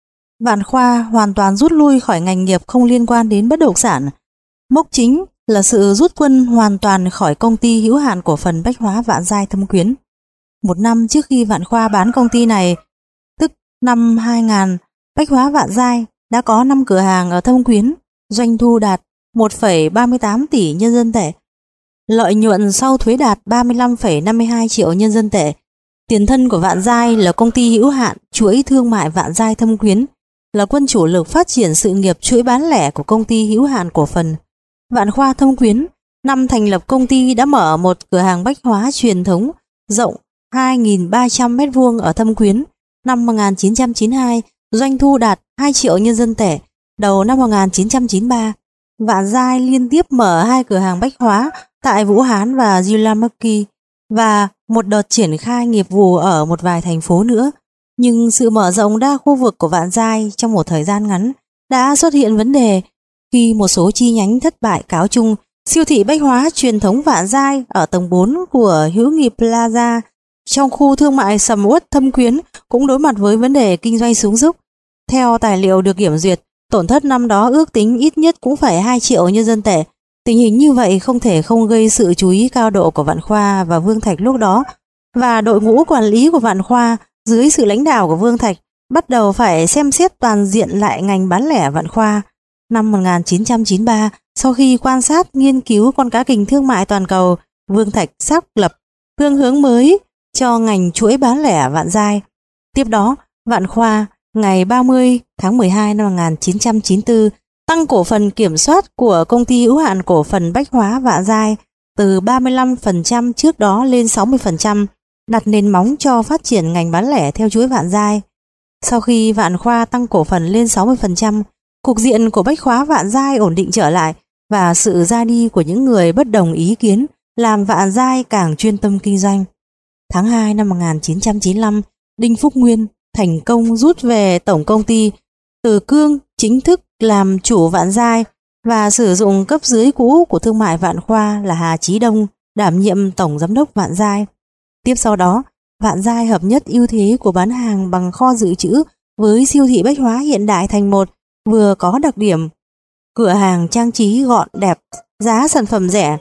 [SPEAKER 1] Vạn Khoa hoàn toàn rút lui khỏi ngành nghiệp không liên quan đến bất động sản. Mốc chính là sự rút quân hoàn toàn khỏi công ty hữu hạn cổ phần Bách Hóa Vạn Giai Thâm Quyến. Một năm trước khi Vạn Khoa bán công ty này, tức năm hai nghìn, Bách Hóa Vạn Giai đã có năm cửa hàng ở Thâm Quyến, doanh thu đạt một phẩy ba mươi tám tỷ nhân dân tệ. Lợi nhuận sau thuế đạt ba mươi lăm phẩy năm mươi hai triệu nhân dân tệ. Tiền thân của Vạn Giai là công ty hữu hạn chuỗi thương mại Vạn Giai Thâm Quyến, là quân chủ lực phát triển sự nghiệp chuỗi bán lẻ của công ty hữu hạn cổ phần Vạn Khoa Thâm Quyến. Năm thành lập công ty đã mở một cửa hàng bách hóa truyền thống rộng hai nghìn ba trăm mét vuông ở Thâm Quyến. Năm một nghìn chín trăm chín mươi hai, doanh thu đạt hai triệu nhân dân tệ. Đầu năm một nghìn chín trăm chín mươi ba, Vạn Giai liên tiếp mở hai cửa hàng bách hóa tại Vũ Hán và Giuliamaki và một đợt triển khai nghiệp vụ ở một vài thành phố nữa. Nhưng sự mở rộng đa khu vực của Vạn Giai trong một thời gian ngắn đã xuất hiện vấn đề khi một số chi nhánh thất bại cáo chung. Siêu thị bách hóa truyền thống Vạn Giai ở tầng bốn của Hữu Nghị Plaza trong khu thương mại sầm uất Thâm Quyến cũng đối mặt với vấn đề kinh doanh xuống dốc. Theo tài liệu được kiểm duyệt, tổn thất năm đó ước tính ít nhất cũng phải hai triệu nhân dân tệ. Tình hình như vậy không thể không gây sự chú ý cao độ của Vạn Khoa và Vương Thạch lúc đó, và đội ngũ quản lý của Vạn Khoa dưới sự lãnh đạo của Vương Thạch bắt đầu phải xem xét toàn diện lại ngành bán lẻ Vạn Khoa. Năm một nghìn chín trăm chín mươi ba, sau khi quan sát nghiên cứu con cá kình thương mại toàn cầu, Vương Thạch xác lập phương hướng mới cho ngành chuỗi bán lẻ Vạn Giai. Tiếp đó, Vạn Khoa ngày ba mươi tháng mười hai năm một nghìn chín trăm chín mươi tư tăng cổ phần kiểm soát của công ty hữu hạn cổ phần Bách Hóa Vạn Giai từ ba mươi lăm phần trăm trước đó lên sáu mươi phần trăm, đặt nền móng cho phát triển ngành bán lẻ theo chuỗi Vạn Giai. Sau khi Vạn Khoa tăng cổ phần lên sáu mươi phần trăm, cục diện của Bách Hóa Vạn Giai ổn định trở lại, và sự ra đi của những người bất đồng ý kiến làm Vạn Giai càng chuyên tâm kinh doanh. Tháng hai năm một nghìn chín trăm chín mươi lăm, Đinh Phúc Nguyên thành công rút về tổng công ty, Từ Cương chính thức làm chủ Vạn Giai và sử dụng cấp dưới cũ của thương mại Vạn Khoa là Hà Chí Đông đảm nhiệm tổng giám đốc Vạn Giai. Tiếp sau đó, Vạn Giai hợp nhất ưu thế của bán hàng bằng kho dự trữ với siêu thị bách hóa hiện đại thành một, vừa có đặc điểm cửa hàng trang trí gọn đẹp, giá sản phẩm rẻ,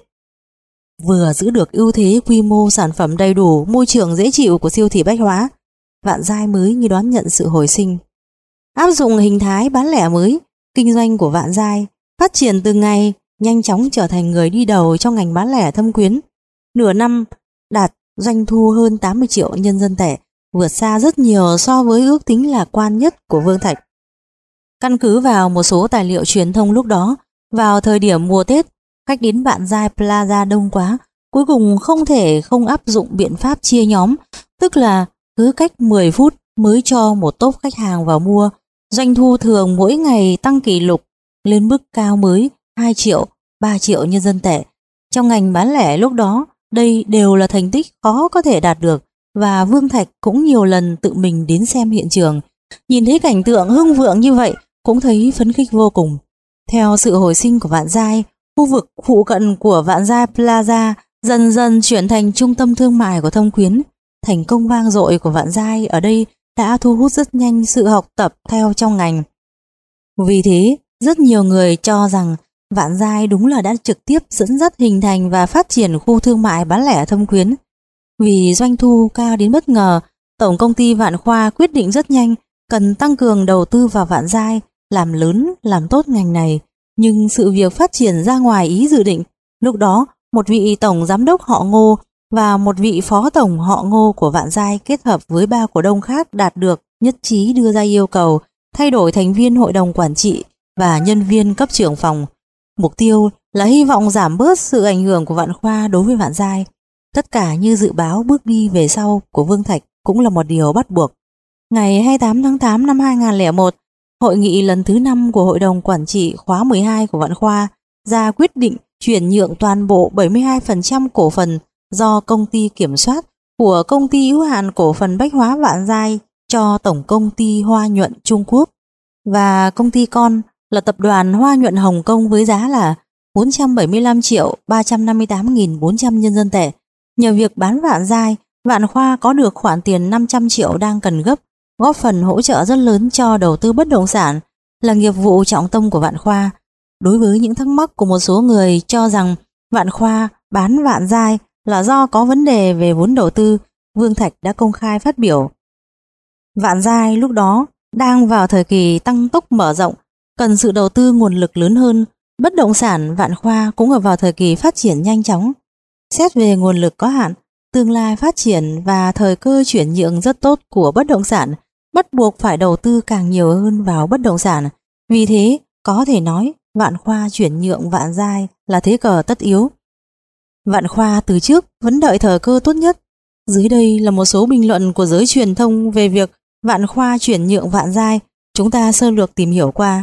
[SPEAKER 1] vừa giữ được ưu thế quy mô sản phẩm đầy đủ, môi trường dễ chịu của siêu thị bách hóa. Vạn Giai mới như đón nhận sự hồi sinh. Áp dụng hình thái bán lẻ mới, kinh doanh của Vạn Giai phát triển từng ngày, nhanh chóng trở thành người đi đầu trong ngành bán lẻ Thâm Quyến. Nửa năm đạt doanh thu hơn tám mươi triệu nhân dân tệ, vượt xa rất nhiều so với ước tính lạc quan nhất của Vương Thạch. Căn cứ vào một số tài liệu truyền thông lúc đó, vào thời điểm mùa Tết, khách đến Vạn Giai Plaza đông quá, cuối cùng không thể không áp dụng biện pháp chia nhóm, tức là cứ cách mười phút mới cho một tốp khách hàng vào mua. Doanh thu thường mỗi ngày tăng kỷ lục lên mức cao mới hai triệu, ba triệu nhân dân tệ. Trong ngành bán lẻ lúc đó, đây đều là thành tích khó có thể đạt được, và Vương Thạch cũng nhiều lần tự mình đến xem hiện trường. Nhìn thấy cảnh tượng hưng vượng như vậy cũng thấy phấn khích vô cùng. Theo sự hồi sinh của Vạn Giai, khu vực phụ cận của Vạn Giai Plaza dần dần chuyển thành trung tâm thương mại của Thâm Quyến. Thành công vang dội của Vạn Giai ở đây đã thu hút rất nhanh sự học tập theo trong ngành. Vì thế, rất nhiều người cho rằng Vạn Giai đúng là đã trực tiếp dẫn dắt hình thành và phát triển khu thương mại bán lẻ Thâm Quyến. Vì doanh thu cao đến bất ngờ, Tổng công ty Vạn Khoa quyết định rất nhanh cần tăng cường đầu tư vào Vạn Giai, làm lớn, làm tốt ngành này. Nhưng sự việc phát triển ra ngoài ý dự định. Lúc đó, một vị tổng giám đốc họ Ngô và một vị phó tổng họ Ngô của Vạn Giai kết hợp với ba cổ đông khác đạt được nhất trí đưa ra yêu cầu thay đổi thành viên hội đồng quản trị và nhân viên cấp trưởng phòng. Mục tiêu là hy vọng giảm bớt sự ảnh hưởng của Vạn Khoa đối với Vạn Giai. Tất cả như dự báo bước đi về sau của Vương Thạch cũng là một điều bắt buộc. Ngày hai mươi tám tháng tám năm hai nghìn không trăm lẻ một, hội nghị lần thứ năm của Hội đồng Quản trị khóa mười hai của Vạn Khoa ra quyết định chuyển nhượng toàn bộ bảy mươi hai phần trăm cổ phần do công ty kiểm soát của công ty hữu hạn cổ phần bách hóa Vạn Giai cho tổng công ty Hoa Nhuận Trung Quốc và công ty con là tập đoàn Hoa Nhuận Hồng Kông với giá là bốn trăm bảy mươi lăm triệu ba trăm năm mươi tám nghìn bốn trăm nhân dân tệ. Nhờ việc bán Vạn Giai, Vạn Khoa có được khoản tiền năm trăm triệu đang cần gấp, góp phần hỗ trợ rất lớn cho đầu tư bất động sản, là nghiệp vụ trọng tâm của Vạn Khoa. Đối với những thắc mắc của một số người cho rằng Vạn Khoa bán Vạn Giai là do có vấn đề về vốn đầu tư, Vương Thạch đã công khai phát biểu. Vạn Giai lúc đó đang vào thời kỳ tăng tốc mở rộng, cần sự đầu tư nguồn lực lớn hơn. Bất động sản Vạn Khoa cũng ở vào thời kỳ phát triển nhanh chóng. Xét về nguồn lực có hạn, tương lai phát triển và thời cơ chuyển nhượng rất tốt của bất động sản bắt buộc phải đầu tư càng nhiều hơn vào bất động sản. Vì thế, có thể nói Vạn Khoa chuyển nhượng Vạn Giai là thế cờ tất yếu. Vạn Khoa từ trước vẫn đợi thời cơ tốt nhất. Dưới đây là một số bình luận của giới truyền thông về việc Vạn Khoa chuyển nhượng Vạn Giai, chúng ta sơ lược tìm hiểu qua.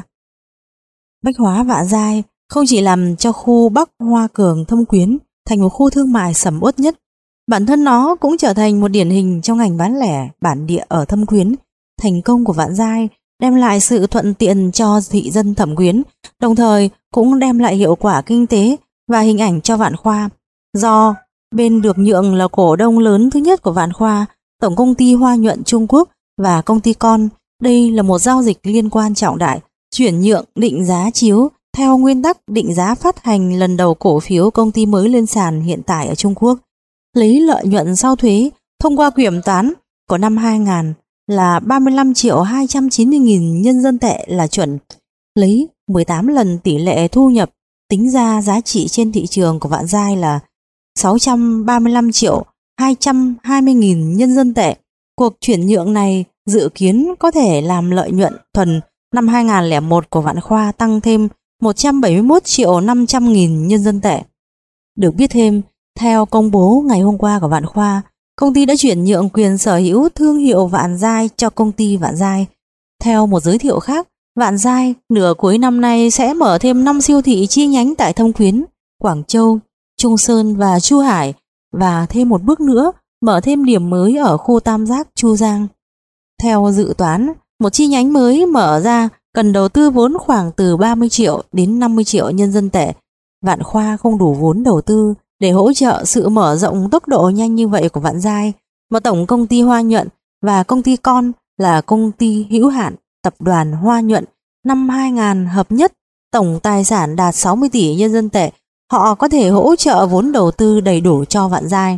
[SPEAKER 1] Bách hóa Vạn Giai không chỉ làm cho khu Bắc Hoa Cường Thâm Quyến thành một khu thương mại sầm uất nhất, bản thân nó cũng trở thành một điển hình trong ngành bán lẻ bản địa ở Thâm Quyến. Thành công của Vạn Giai đem lại sự thuận tiện cho thị dân Thâm Quyến, đồng thời cũng đem lại hiệu quả kinh tế và hình ảnh cho Vạn Khoa. Do bên được nhượng là cổ đông lớn thứ nhất của Vạn Khoa, tổng công ty Hoa Nhuận Trung Quốc và công ty con, đây là một giao dịch liên quan trọng đại, chuyển nhượng định giá chiếu theo nguyên tắc định giá phát hành lần đầu cổ phiếu công ty mới lên sàn hiện tại ở Trung Quốc. Lấy lợi nhuận sau thuế thông qua kiểm toán của năm hai nghìn là ba mươi lăm triệu hai trăm chín mươi nghìn nhân dân tệ là chuẩn. Lấy mười tám lần tỷ lệ thu nhập tính ra giá trị trên thị trường của Vạn Giai là sáu trăm ba mươi lăm triệu hai trăm hai mươi nghìn nhân dân tệ. Cuộc chuyển nhượng này dự kiến có thể làm lợi nhuận thuần năm hai nghìn không trăm lẻ một của Vạn Khoa tăng thêm một trăm bảy mươi mốt triệu năm trăm nghìn nhân dân tệ. Được biết thêm, theo công bố ngày hôm qua của Vạn Khoa, công ty đã chuyển nhượng quyền sở hữu thương hiệu Vạn Giai cho công ty Vạn Giai. Theo một giới thiệu khác, Vạn Giai nửa cuối năm nay sẽ mở thêm năm siêu thị chi nhánh tại Thâm Quyến, Quảng Châu, Trung Sơn và Chu Hải, và thêm một bước nữa mở thêm điểm mới ở khu Tam Giác, Chu Giang. Theo dự toán, một chi nhánh mới mở ra cần đầu tư vốn khoảng từ ba mươi triệu đến năm mươi triệu nhân dân tệ. Vạn Khoa không đủ vốn đầu tư để hỗ trợ sự mở rộng tốc độ nhanh như vậy của Vạn Giai, mà tổng công ty Hoa Nhuận và công ty con là công ty hữu hạn tập đoàn Hoa Nhuận năm hai nghìn hợp nhất, tổng tài sản đạt sáu mươi tỷ nhân dân tệ, họ có thể hỗ trợ vốn đầu tư đầy đủ cho Vạn Giai.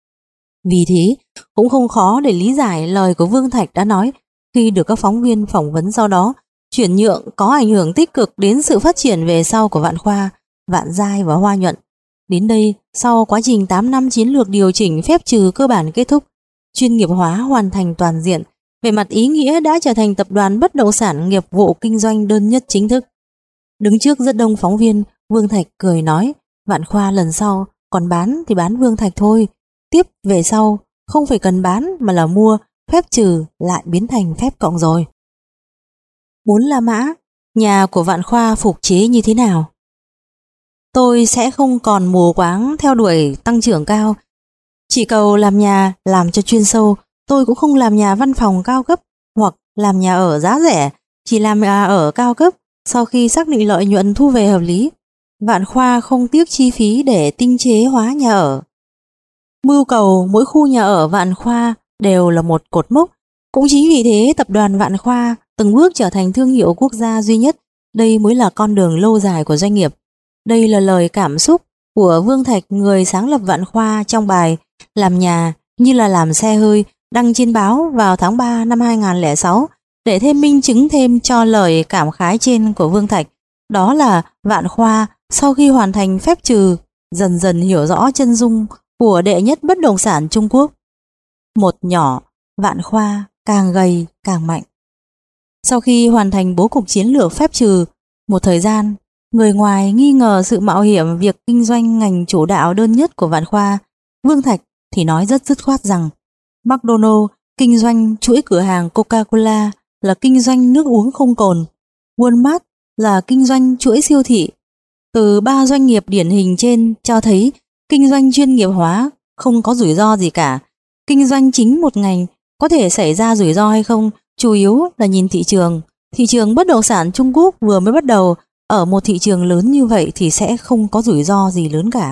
[SPEAKER 1] Vì thế, cũng không khó để lý giải lời của Vương Thạch đã nói khi được các phóng viên phỏng vấn sau đó, chuyển nhượng có ảnh hưởng tích cực đến sự phát triển về sau của Vạn Khoa, Vạn Giai và Hoa Nhuận. Đến đây, sau quá trình tám năm chiến lược điều chỉnh phép trừ cơ bản kết thúc, chuyên nghiệp hóa hoàn thành toàn diện, về mặt ý nghĩa đã trở thành tập đoàn bất động sản nghiệp vụ kinh doanh đơn nhất chính thức. Đứng trước rất đông phóng viên, Vương Thạch cười nói, Vạn Khoa lần sau còn bán thì bán Vương Thạch thôi, tiếp về sau không phải cần bán mà là mua, phép trừ lại biến thành phép cộng rồi. Bốn La Mã, nhà của Vạn Khoa phục chế như thế nào? Tôi sẽ không còn mù quáng theo đuổi tăng trưởng cao, chỉ cầu làm nhà làm cho chuyên sâu. Tôi cũng không làm nhà văn phòng cao cấp hoặc làm nhà ở giá rẻ, chỉ làm nhà ở cao cấp sau khi xác định lợi nhuận thu về hợp lý. Vạn Khoa không tiếc chi phí để tinh chế hóa nhà ở. Mưu cầu mỗi khu nhà ở Vạn Khoa đều là một cột mốc. Cũng chính vì thế tập đoàn Vạn Khoa từng bước trở thành thương hiệu quốc gia duy nhất. Đây mới là con đường lâu dài của doanh nghiệp. Đây là lời cảm xúc của Vương Thạch, người sáng lập Vạn Khoa, trong bài Làm nhà như là làm xe hơi đăng trên báo vào tháng ba năm hai nghìn không trăm lẻ sáu, để thêm minh chứng thêm cho lời cảm khái trên của Vương Thạch. Đó là Vạn Khoa sau khi hoàn thành phép trừ dần dần hiểu rõ chân dung của đệ nhất bất động sản Trung Quốc. Một nhỏ, Vạn Khoa càng gầy càng mạnh. Sau khi hoàn thành bố cục chiến lược phép trừ, Một thời gian, người ngoài nghi ngờ sự mạo hiểm việc kinh doanh ngành chủ đạo đơn nhất của Vạn Khoa. Vương Thạch thì nói rất dứt khoát rằng McDonald kinh doanh chuỗi cửa hàng Coca-Cola là kinh doanh nước uống không cồn, Walmart là kinh doanh chuỗi siêu thị. Từ ba doanh nghiệp điển hình trên cho thấy kinh doanh chuyên nghiệp hóa không có rủi ro gì cả. Kinh doanh chính một ngành có thể xảy ra rủi ro hay không, chủ yếu là nhìn thị trường. Thị trường bất động sản Trung Quốc vừa mới bắt đầu, ở một thị trường lớn như vậy thì sẽ không có rủi ro gì lớn cả.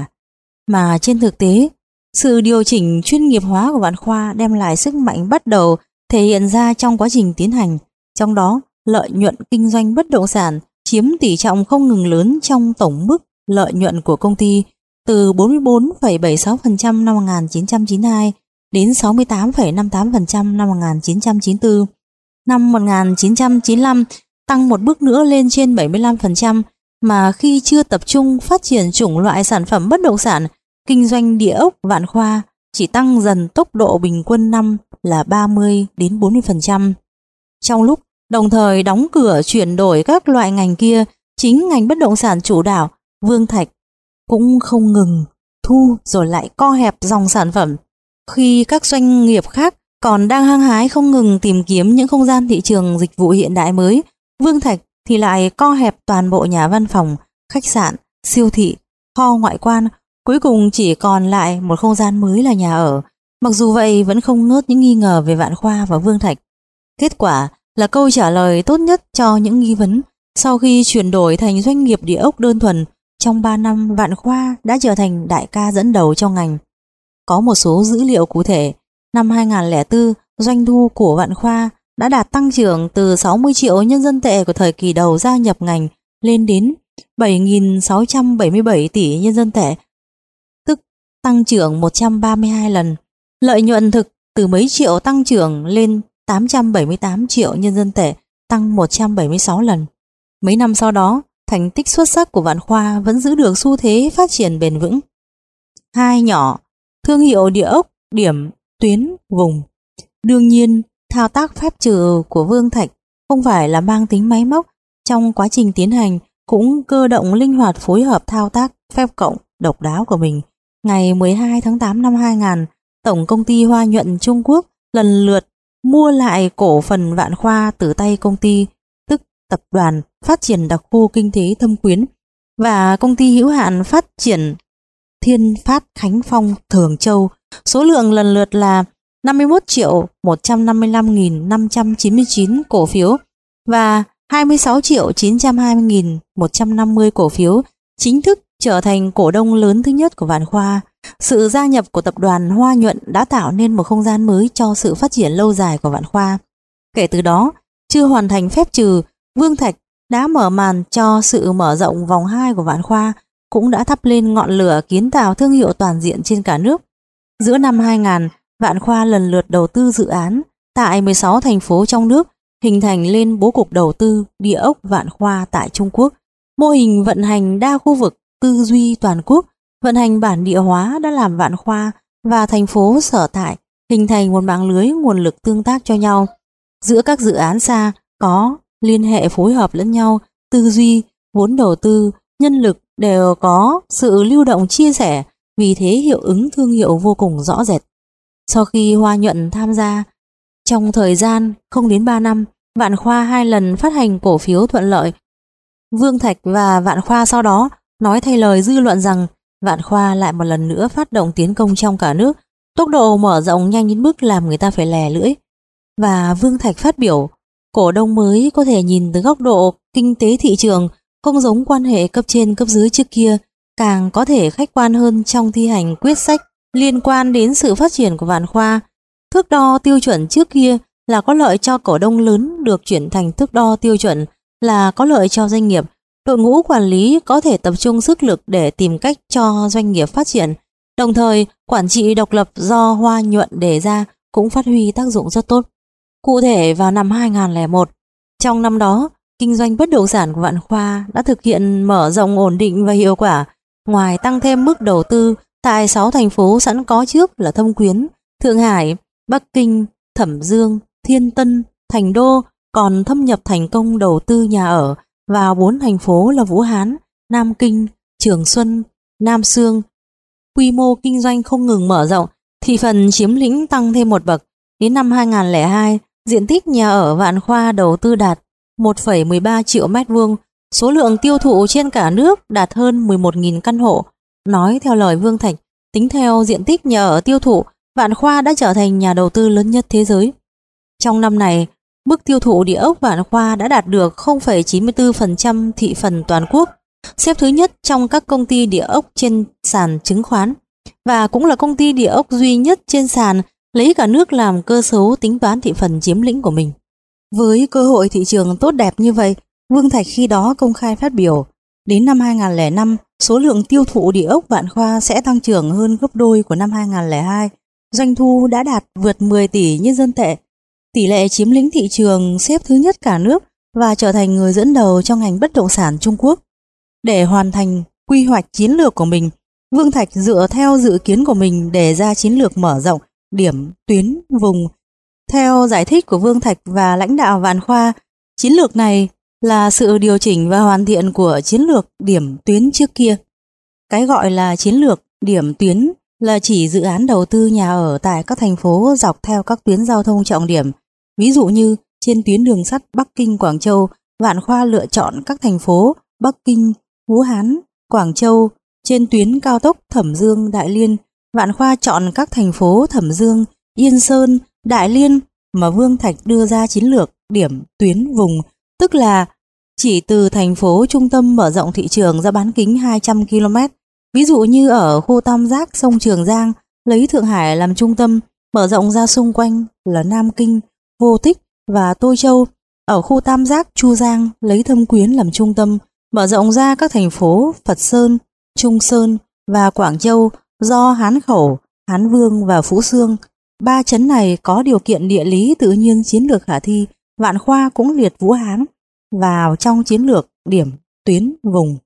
[SPEAKER 1] Mà trên thực tế, sự điều chỉnh chuyên nghiệp hóa của Vạn Khoa đem lại sức mạnh bắt đầu thể hiện ra trong quá trình tiến hành. Trong đó, lợi nhuận kinh doanh bất động sản chiếm tỷ trọng không ngừng lớn trong tổng mức lợi nhuận của công ty, từ bốn mươi bốn phẩy bảy mươi sáu phần trăm năm một nghìn chín trăm chín mươi hai đến sáu mươi tám phẩy năm mươi tám phần trăm năm một nghìn chín trăm chín mươi tư. Năm một nghìn chín trăm chín mươi lăm tăng một bước nữa lên trên bảy mươi lăm phần trăm, mà khi chưa tập trung phát triển chủng loại sản phẩm bất động sản, kinh doanh địa ốc Vạn Khoa chỉ tăng dần tốc độ bình quân năm là ba mươi đến bốn mươi phần trăm. Trong lúc đồng thời đóng cửa chuyển đổi các loại ngành kia, chính ngành bất động sản chủ đạo, Vương Thạch cũng không ngừng thu rồi lại co hẹp dòng sản phẩm. Khi các doanh nghiệp khác còn đang hăng hái không ngừng tìm kiếm những không gian thị trường dịch vụ hiện đại mới, Vương Thạch thì lại co hẹp toàn bộ nhà văn phòng, khách sạn, siêu thị, kho ngoại quan, cuối cùng chỉ còn lại một không gian mới là nhà ở. Mặc dù vậy vẫn không ngớt những nghi ngờ về Vạn Khoa và Vương Thạch. Kết quả là câu trả lời tốt nhất cho những nghi vấn. Sau khi chuyển đổi thành doanh nghiệp địa ốc đơn thuần, trong ba năm Vạn Khoa đã trở thành đại ca dẫn đầu trong ngành. Có một số dữ liệu cụ thể. Năm hai nghìn không trăm lẻ bốn, doanh thu của Vạn Khoa đã đạt tăng trưởng từ sáu mươi triệu nhân dân tệ của thời kỳ đầu gia nhập ngành lên đến bảy nghìn sáu trăm bảy mươi bảy tỷ nhân dân tệ, tức tăng trưởng một trăm ba mươi hai lần. Lợi nhuận thực từ mấy triệu tăng trưởng lên tám trăm bảy mươi tám triệu nhân dân tệ, tăng một trăm bảy mươi sáu lần. Mấy năm sau đó, thành tích xuất sắc của Vạn Khoa vẫn giữ được xu thế phát triển bền vững. Hai nhỏ, thương hiệu địa ốc, điểm, tuyến, vùng. Đương nhiên, thao tác phép trừ của Vương Thạch không phải là mang tính máy móc, trong quá trình tiến hành cũng cơ động linh hoạt phối hợp thao tác phép cộng độc đáo của mình. Ngày mười hai tháng tám năm hai nghìn, Tổng công ty Hoa Nhuận Trung Quốc lần lượt mua lại cổ phần Vạn Khoa từ tay công ty, tức Tập đoàn Phát triển Đặc khu Kinh tế Thâm Quyến và Công ty hữu hạn Phát triển Thiên Phát Khánh Phong Thường Châu, số lượng lần lượt là năm mươi mốt triệu một trăm năm mươi lăm nghìn năm trăm chín mươi chín cổ phiếu và hai mươi sáu triệu chín trăm hai mươi nghìn một trăm năm mươi cổ phiếu, chính thức trở thành cổ đông lớn thứ nhất của Vạn Khoa. Sự gia nhập của tập đoàn Hoa Nhuận đã tạo nên một không gian mới cho sự phát triển lâu dài của Vạn Khoa. Kể từ đó, chưa hoàn thành phép trừ, Vương Thạch đã mở màn cho sự mở rộng vòng hai của Vạn Khoa, cũng đã thắp lên ngọn lửa kiến tạo thương hiệu toàn diện trên cả nước. Giữa năm hai nghìn, Vạn Khoa lần lượt đầu tư dự án tại mười sáu thành phố trong nước, hình thành lên bố cục đầu tư địa ốc Vạn Khoa tại Trung Quốc. Mô hình vận hành đa khu vực, tư duy toàn quốc, vận hành bản địa hóa đã làm Vạn Khoa và thành phố sở tại hình thành một mạng lưới nguồn lực tương tác cho nhau. Giữa các dự án xa có liên hệ phối hợp lẫn nhau, tư duy, vốn đầu tư, nhân lực đều có sự lưu động chia sẻ, vì thế hiệu ứng thương hiệu vô cùng rõ rệt. Sau khi Hoa Nhuận tham gia, trong thời gian không đến ba năm, Vạn Khoa hai lần phát hành cổ phiếu thuận lợi. Vương Thạch và Vạn Khoa sau đó nói thay lời dư luận rằng Vạn Khoa lại một lần nữa phát động tiến công trong cả nước, tốc độ mở rộng nhanh đến mức làm người ta phải lè lưỡi. Và Vương Thạch phát biểu, cổ đông mới có thể nhìn từ góc độ kinh tế thị trường, không giống quan hệ cấp trên cấp dưới trước kia, càng có thể khách quan hơn trong thi hành quyết sách liên quan đến sự phát triển của Vạn Khoa. Thước đo tiêu chuẩn trước kia là có lợi cho cổ đông lớn được chuyển thành thước đo tiêu chuẩn là có lợi cho doanh nghiệp. Đội ngũ quản lý có thể tập trung sức lực để tìm cách cho doanh nghiệp phát triển. Đồng thời, quản trị độc lập do Hoa Nhuận đề ra cũng phát huy tác dụng rất tốt. Cụ thể vào năm hai nghìn không trăm lẻ một, trong năm đó, kinh doanh bất động sản của Vạn Khoa đã thực hiện mở rộng ổn định và hiệu quả. Ngoài tăng thêm mức đầu tư tại sáu thành phố sẵn có trước là Thâm Quyến, Thượng Hải, Bắc Kinh, Thẩm Dương, Thiên Tân, Thành Đô, còn thâm nhập thành công đầu tư nhà ở vào bốn thành phố là Vũ Hán, Nam Kinh, Trường Xuân, Nam Xương. Quy mô kinh doanh không ngừng mở rộng, thị phần chiếm lĩnh tăng thêm một bậc. Đến năm hai không không hai, diện tích nhà ở Vạn Khoa đầu tư đạt một phẩy mười ba triệu mét vuông, số lượng tiêu thụ trên cả nước đạt hơn mười một nghìn căn hộ. Nói theo lời Vương Thạch, tính theo diện tích nhà ở tiêu thụ, Vạn Khoa đã trở thành nhà đầu tư lớn nhất thế giới. Trong năm này, mức tiêu thụ địa ốc Vạn Khoa đã đạt được không phẩy chín mươi tư phần trăm thị phần toàn quốc, xếp thứ nhất trong các công ty địa ốc trên sàn chứng khoán, và cũng là công ty địa ốc duy nhất trên sàn lấy cả nước làm cơ số tính toán thị phần chiếm lĩnh của mình. Với cơ hội thị trường tốt đẹp như vậy, Vương Thạch khi đó công khai phát biểu, đến năm hai không không năm, số lượng tiêu thụ địa ốc Vạn Khoa sẽ tăng trưởng hơn gấp đôi của năm hai không không hai. Doanh thu đã đạt vượt mười tỷ nhân dân tệ, tỷ lệ chiếm lĩnh thị trường xếp thứ nhất cả nước và trở thành người dẫn đầu trong ngành bất động sản Trung Quốc. Để hoàn thành quy hoạch chiến lược của mình, Vương Thạch dựa theo dự kiến của mình đề ra chiến lược mở rộng điểm, tuyến, vùng. Theo giải thích của Vương Thạch và lãnh đạo Vạn Khoa, chiến lược này là sự điều chỉnh và hoàn thiện của chiến lược điểm, tuyến trước kia. Cái gọi là chiến lược điểm, tuyến là chỉ dự án đầu tư nhà ở tại các thành phố dọc theo các tuyến giao thông trọng điểm. Ví dụ như trên tuyến đường sắt Bắc Kinh Quảng Châu, Vạn Khoa lựa chọn các thành phố Bắc Kinh, Vũ Hán, Quảng Châu. Trên tuyến cao tốc Thẩm Dương Đại Liên, Vạn Khoa chọn các thành phố Thẩm Dương, Yên Sơn, Đại Liên mà Vương Thạch đưa ra chiến lược điểm, tuyến, vùng, tức là chỉ từ thành phố trung tâm mở rộng thị trường ra bán kính hai trăm ki lô mét. Ví dụ như ở khu tam giác sông Trường Giang, lấy Thượng Hải làm trung tâm, mở rộng ra xung quanh là Nam Kinh, Vô Tích và Tô Châu. Ở khu tam giác Chu Giang, lấy Thâm Quyến làm trung tâm, mở rộng ra các thành phố Phật Sơn, Trung Sơn và Quảng Châu do Hán Khẩu, Hán Vương và Phú Xương. Ba trấn này có điều kiện địa lý tự nhiên chiến lược khả thi, Vạn Khoa cũng liệt Vũ Hán vào trong chiến lược điểm, tuyến, vùng.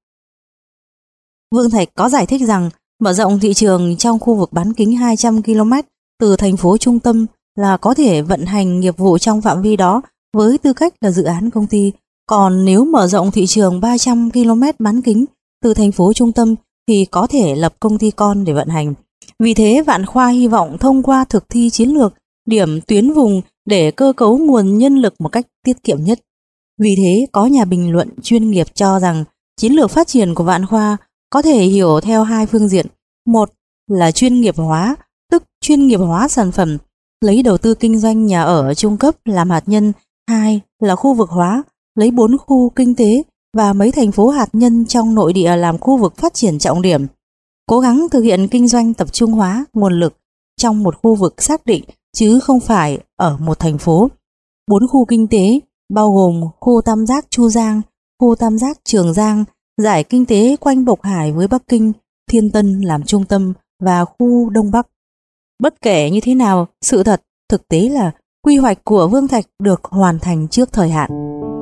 [SPEAKER 1] Vương Thạch có giải thích rằng mở rộng thị trường trong khu vực bán kính hai trăm ki lô mét từ thành phố trung tâm là có thể vận hành nghiệp vụ trong phạm vi đó với tư cách là dự án công ty. Còn nếu mở rộng thị trường ba trăm ki lô mét bán kính từ thành phố trung tâm thì có thể lập công ty con để vận hành. Vì thế Vạn Khoa hy vọng thông qua thực thi chiến lược điểm, tuyến, vùng để cơ cấu nguồn nhân lực một cách tiết kiệm nhất. Vì thế có nhà bình luận chuyên nghiệp cho rằng chiến lược phát triển của Vạn Khoa có thể hiểu theo hai phương diện. Một là chuyên nghiệp hóa, tức chuyên nghiệp hóa sản phẩm, lấy đầu tư kinh doanh nhà ở trung cấp làm hạt nhân. Hai là khu vực hóa, lấy bốn khu kinh tế và mấy thành phố hạt nhân trong nội địa làm khu vực phát triển trọng điểm. Cố gắng thực hiện kinh doanh tập trung hóa nguồn lực trong một khu vực xác định chứ không phải ở một thành phố. Bốn khu kinh tế bao gồm khu tam giác Chu Giang, khu tam giác Trường Giang, giải kinh tế quanh Bộc Hải với Bắc Kinh, Thiên Tân làm trung tâm và khu Đông Bắc. Bất kể như thế nào, sự thật thực tế là quy hoạch của Vương Thạch được hoàn thành trước thời hạn.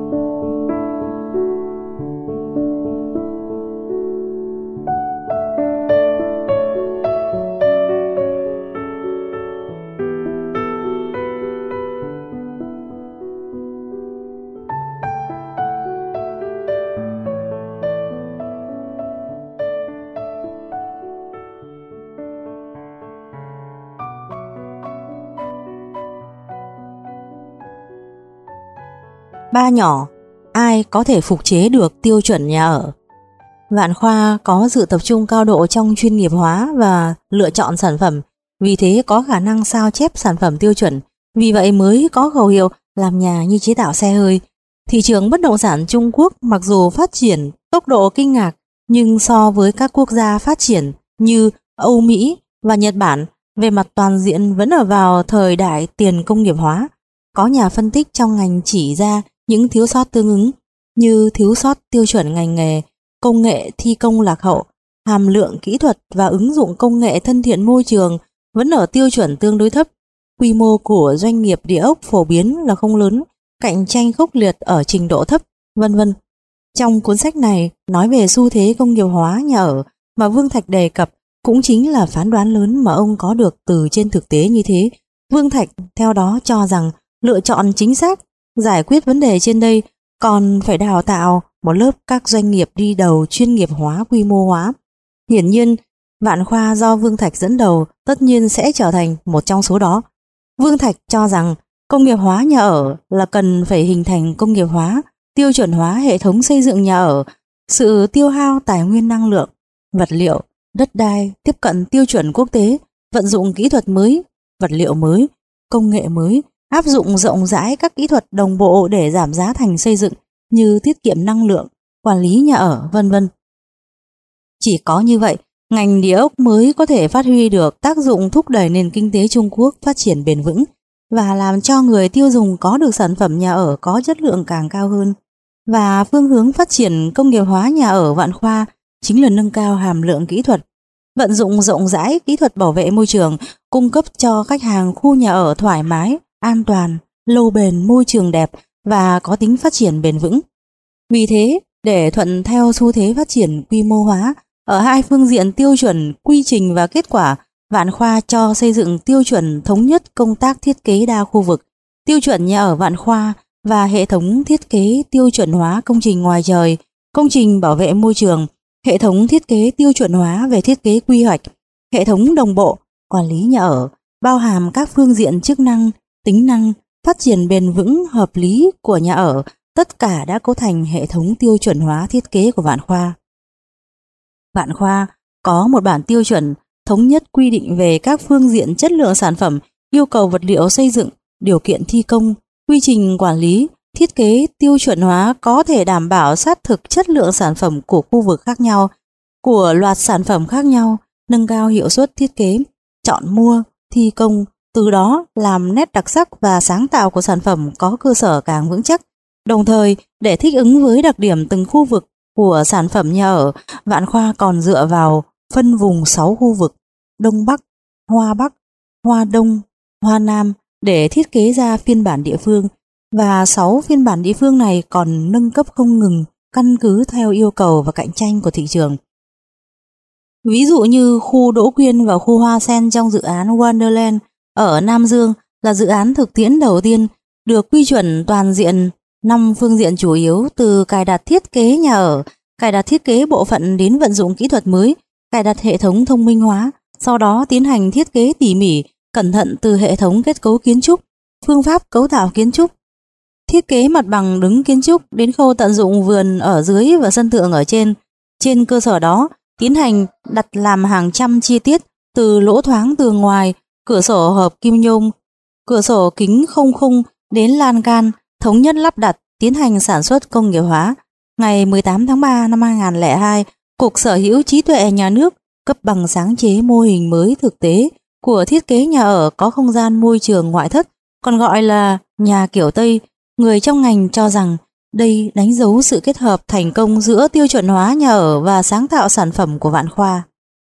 [SPEAKER 1] Ba nhỏ, ai có thể phục chế được tiêu chuẩn nhà ở? Vạn Khoa có sự tập trung cao độ trong chuyên nghiệp hóa và lựa chọn sản phẩm, vì thế có khả năng sao chép sản phẩm tiêu chuẩn, vì vậy mới có khẩu hiệu làm nhà như chế tạo xe hơi. Thị trường bất động sản Trung Quốc mặc dù phát triển tốc độ kinh ngạc, nhưng so với các quốc gia phát triển như Âu Mỹ và Nhật Bản, về mặt toàn diện vẫn ở vào thời đại tiền công nghiệp hóa. Có nhà phân tích trong ngành chỉ ra những thiếu sót tương ứng như thiếu sót tiêu chuẩn ngành nghề, công nghệ thi công lạc hậu, hàm lượng kỹ thuật và ứng dụng công nghệ thân thiện môi trường vẫn ở tiêu chuẩn tương đối thấp. Quy mô của doanh nghiệp địa ốc phổ biến là không lớn, cạnh tranh khốc liệt ở trình độ thấp, vân vân. Trong cuốn sách này nói về xu thế công nghiệp hóa nhà ở mà Vương Thạch đề cập cũng chính là phán đoán lớn mà ông có được từ trên thực tế như thế. Vương Thạch theo đó cho rằng lựa chọn chính xác giải quyết vấn đề trên đây còn phải đào tạo một lớp các doanh nghiệp đi đầu chuyên nghiệp hóa, quy mô hóa. Hiển nhiên, Vạn Khoa do Vương Thạch dẫn đầu tất nhiên sẽ trở thành một trong số đó. Vương Thạch cho rằng công nghiệp hóa nhà ở là cần phải hình thành công nghiệp hóa, tiêu chuẩn hóa hệ thống xây dựng nhà ở, sự tiêu hao tài nguyên năng lượng, vật liệu, đất đai tiếp cận tiêu chuẩn quốc tế, vận dụng kỹ thuật mới, vật liệu mới, công nghệ mới, áp dụng rộng rãi các kỹ thuật đồng bộ để giảm giá thành xây dựng như tiết kiệm năng lượng, quản lý nhà ở, vân vân. Chỉ có như vậy, ngành địa ốc mới có thể phát huy được tác dụng thúc đẩy nền kinh tế Trung Quốc phát triển bền vững và làm cho người tiêu dùng có được sản phẩm nhà ở có chất lượng càng cao hơn. Và phương hướng phát triển công nghiệp hóa nhà ở Vạn Khoa chính là nâng cao hàm lượng kỹ thuật, vận dụng rộng rãi kỹ thuật bảo vệ môi trường, cung cấp cho khách hàng khu nhà ở thoải mái, an toàn, lâu bền, môi trường đẹp và có tính phát triển bền vững. Vì thế, để thuận theo xu thế phát triển quy mô hóa ở hai phương diện tiêu chuẩn, quy trình và kết quả, Vạn Khoa cho xây dựng tiêu chuẩn thống nhất công tác thiết kế đa khu vực, tiêu chuẩn nhà ở Vạn Khoa và hệ thống thiết kế tiêu chuẩn hóa công trình ngoài trời, công trình bảo vệ môi trường, hệ thống thiết kế tiêu chuẩn hóa về thiết kế quy hoạch, hệ thống đồng bộ, quản lý nhà ở, bao hàm các phương diện chức năng, tính năng, phát triển bền vững hợp lý của nhà ở, tất cả đã cấu thành hệ thống tiêu chuẩn hóa thiết kế của Vạn Khoa. Vạn Khoa có một bản tiêu chuẩn thống nhất quy định về các phương diện chất lượng sản phẩm, yêu cầu vật liệu xây dựng, điều kiện thi công, quy trình quản lý, thiết kế tiêu chuẩn hóa có thể đảm bảo sát thực chất lượng sản phẩm của khu vực khác nhau, của loạt sản phẩm khác nhau, nâng cao hiệu suất thiết kế, chọn mua, thi công, từ đó làm nét đặc sắc và sáng tạo của sản phẩm có cơ sở càng vững chắc. Đồng thời, để thích ứng với đặc điểm từng khu vực của sản phẩm nhà ở, Vạn Khoa còn dựa vào phân vùng sáu khu vực Đông Bắc, Hoa Bắc, Hoa Đông, Hoa Nam để thiết kế ra phiên bản địa phương, và sáu phiên bản địa phương này còn nâng cấp không ngừng căn cứ theo yêu cầu và cạnh tranh của thị trường. Ví dụ như khu Đỗ Quyên và khu Hoa Sen trong dự án Wonderland ở Nam Dương là dự án thực tiễn đầu tiên được quy chuẩn toàn diện năm phương diện chủ yếu, từ cài đặt thiết kế nhà ở, cài đặt thiết kế bộ phận đến vận dụng kỹ thuật mới, cài đặt hệ thống thông minh hóa, sau đó tiến hành thiết kế tỉ mỉ, cẩn thận từ hệ thống kết cấu kiến trúc, phương pháp cấu tạo kiến trúc, thiết kế mặt bằng đứng kiến trúc đến khâu tận dụng vườn ở dưới và sân thượng ở trên. Trên cơ sở đó, tiến hành đặt làm hàng trăm chi tiết từ lỗ thoáng tường ngoài, cửa sổ hợp kim nhôm, cửa sổ kính không khung đến lan can, thống nhất lắp đặt, tiến hành sản xuất công nghiệp hóa. Ngày mười tám tháng ba năm hai nghìn không trăm lẻ hai, Cục Sở hữu trí tuệ nhà nước cấp bằng sáng chế mô hình mới thực tế của thiết kế nhà ở có không gian môi trường ngoại thất, còn gọi là nhà kiểu Tây. Người trong ngành cho rằng đây đánh dấu sự kết hợp thành công giữa tiêu chuẩn hóa nhà ở và sáng tạo sản phẩm của Vạn Khoa.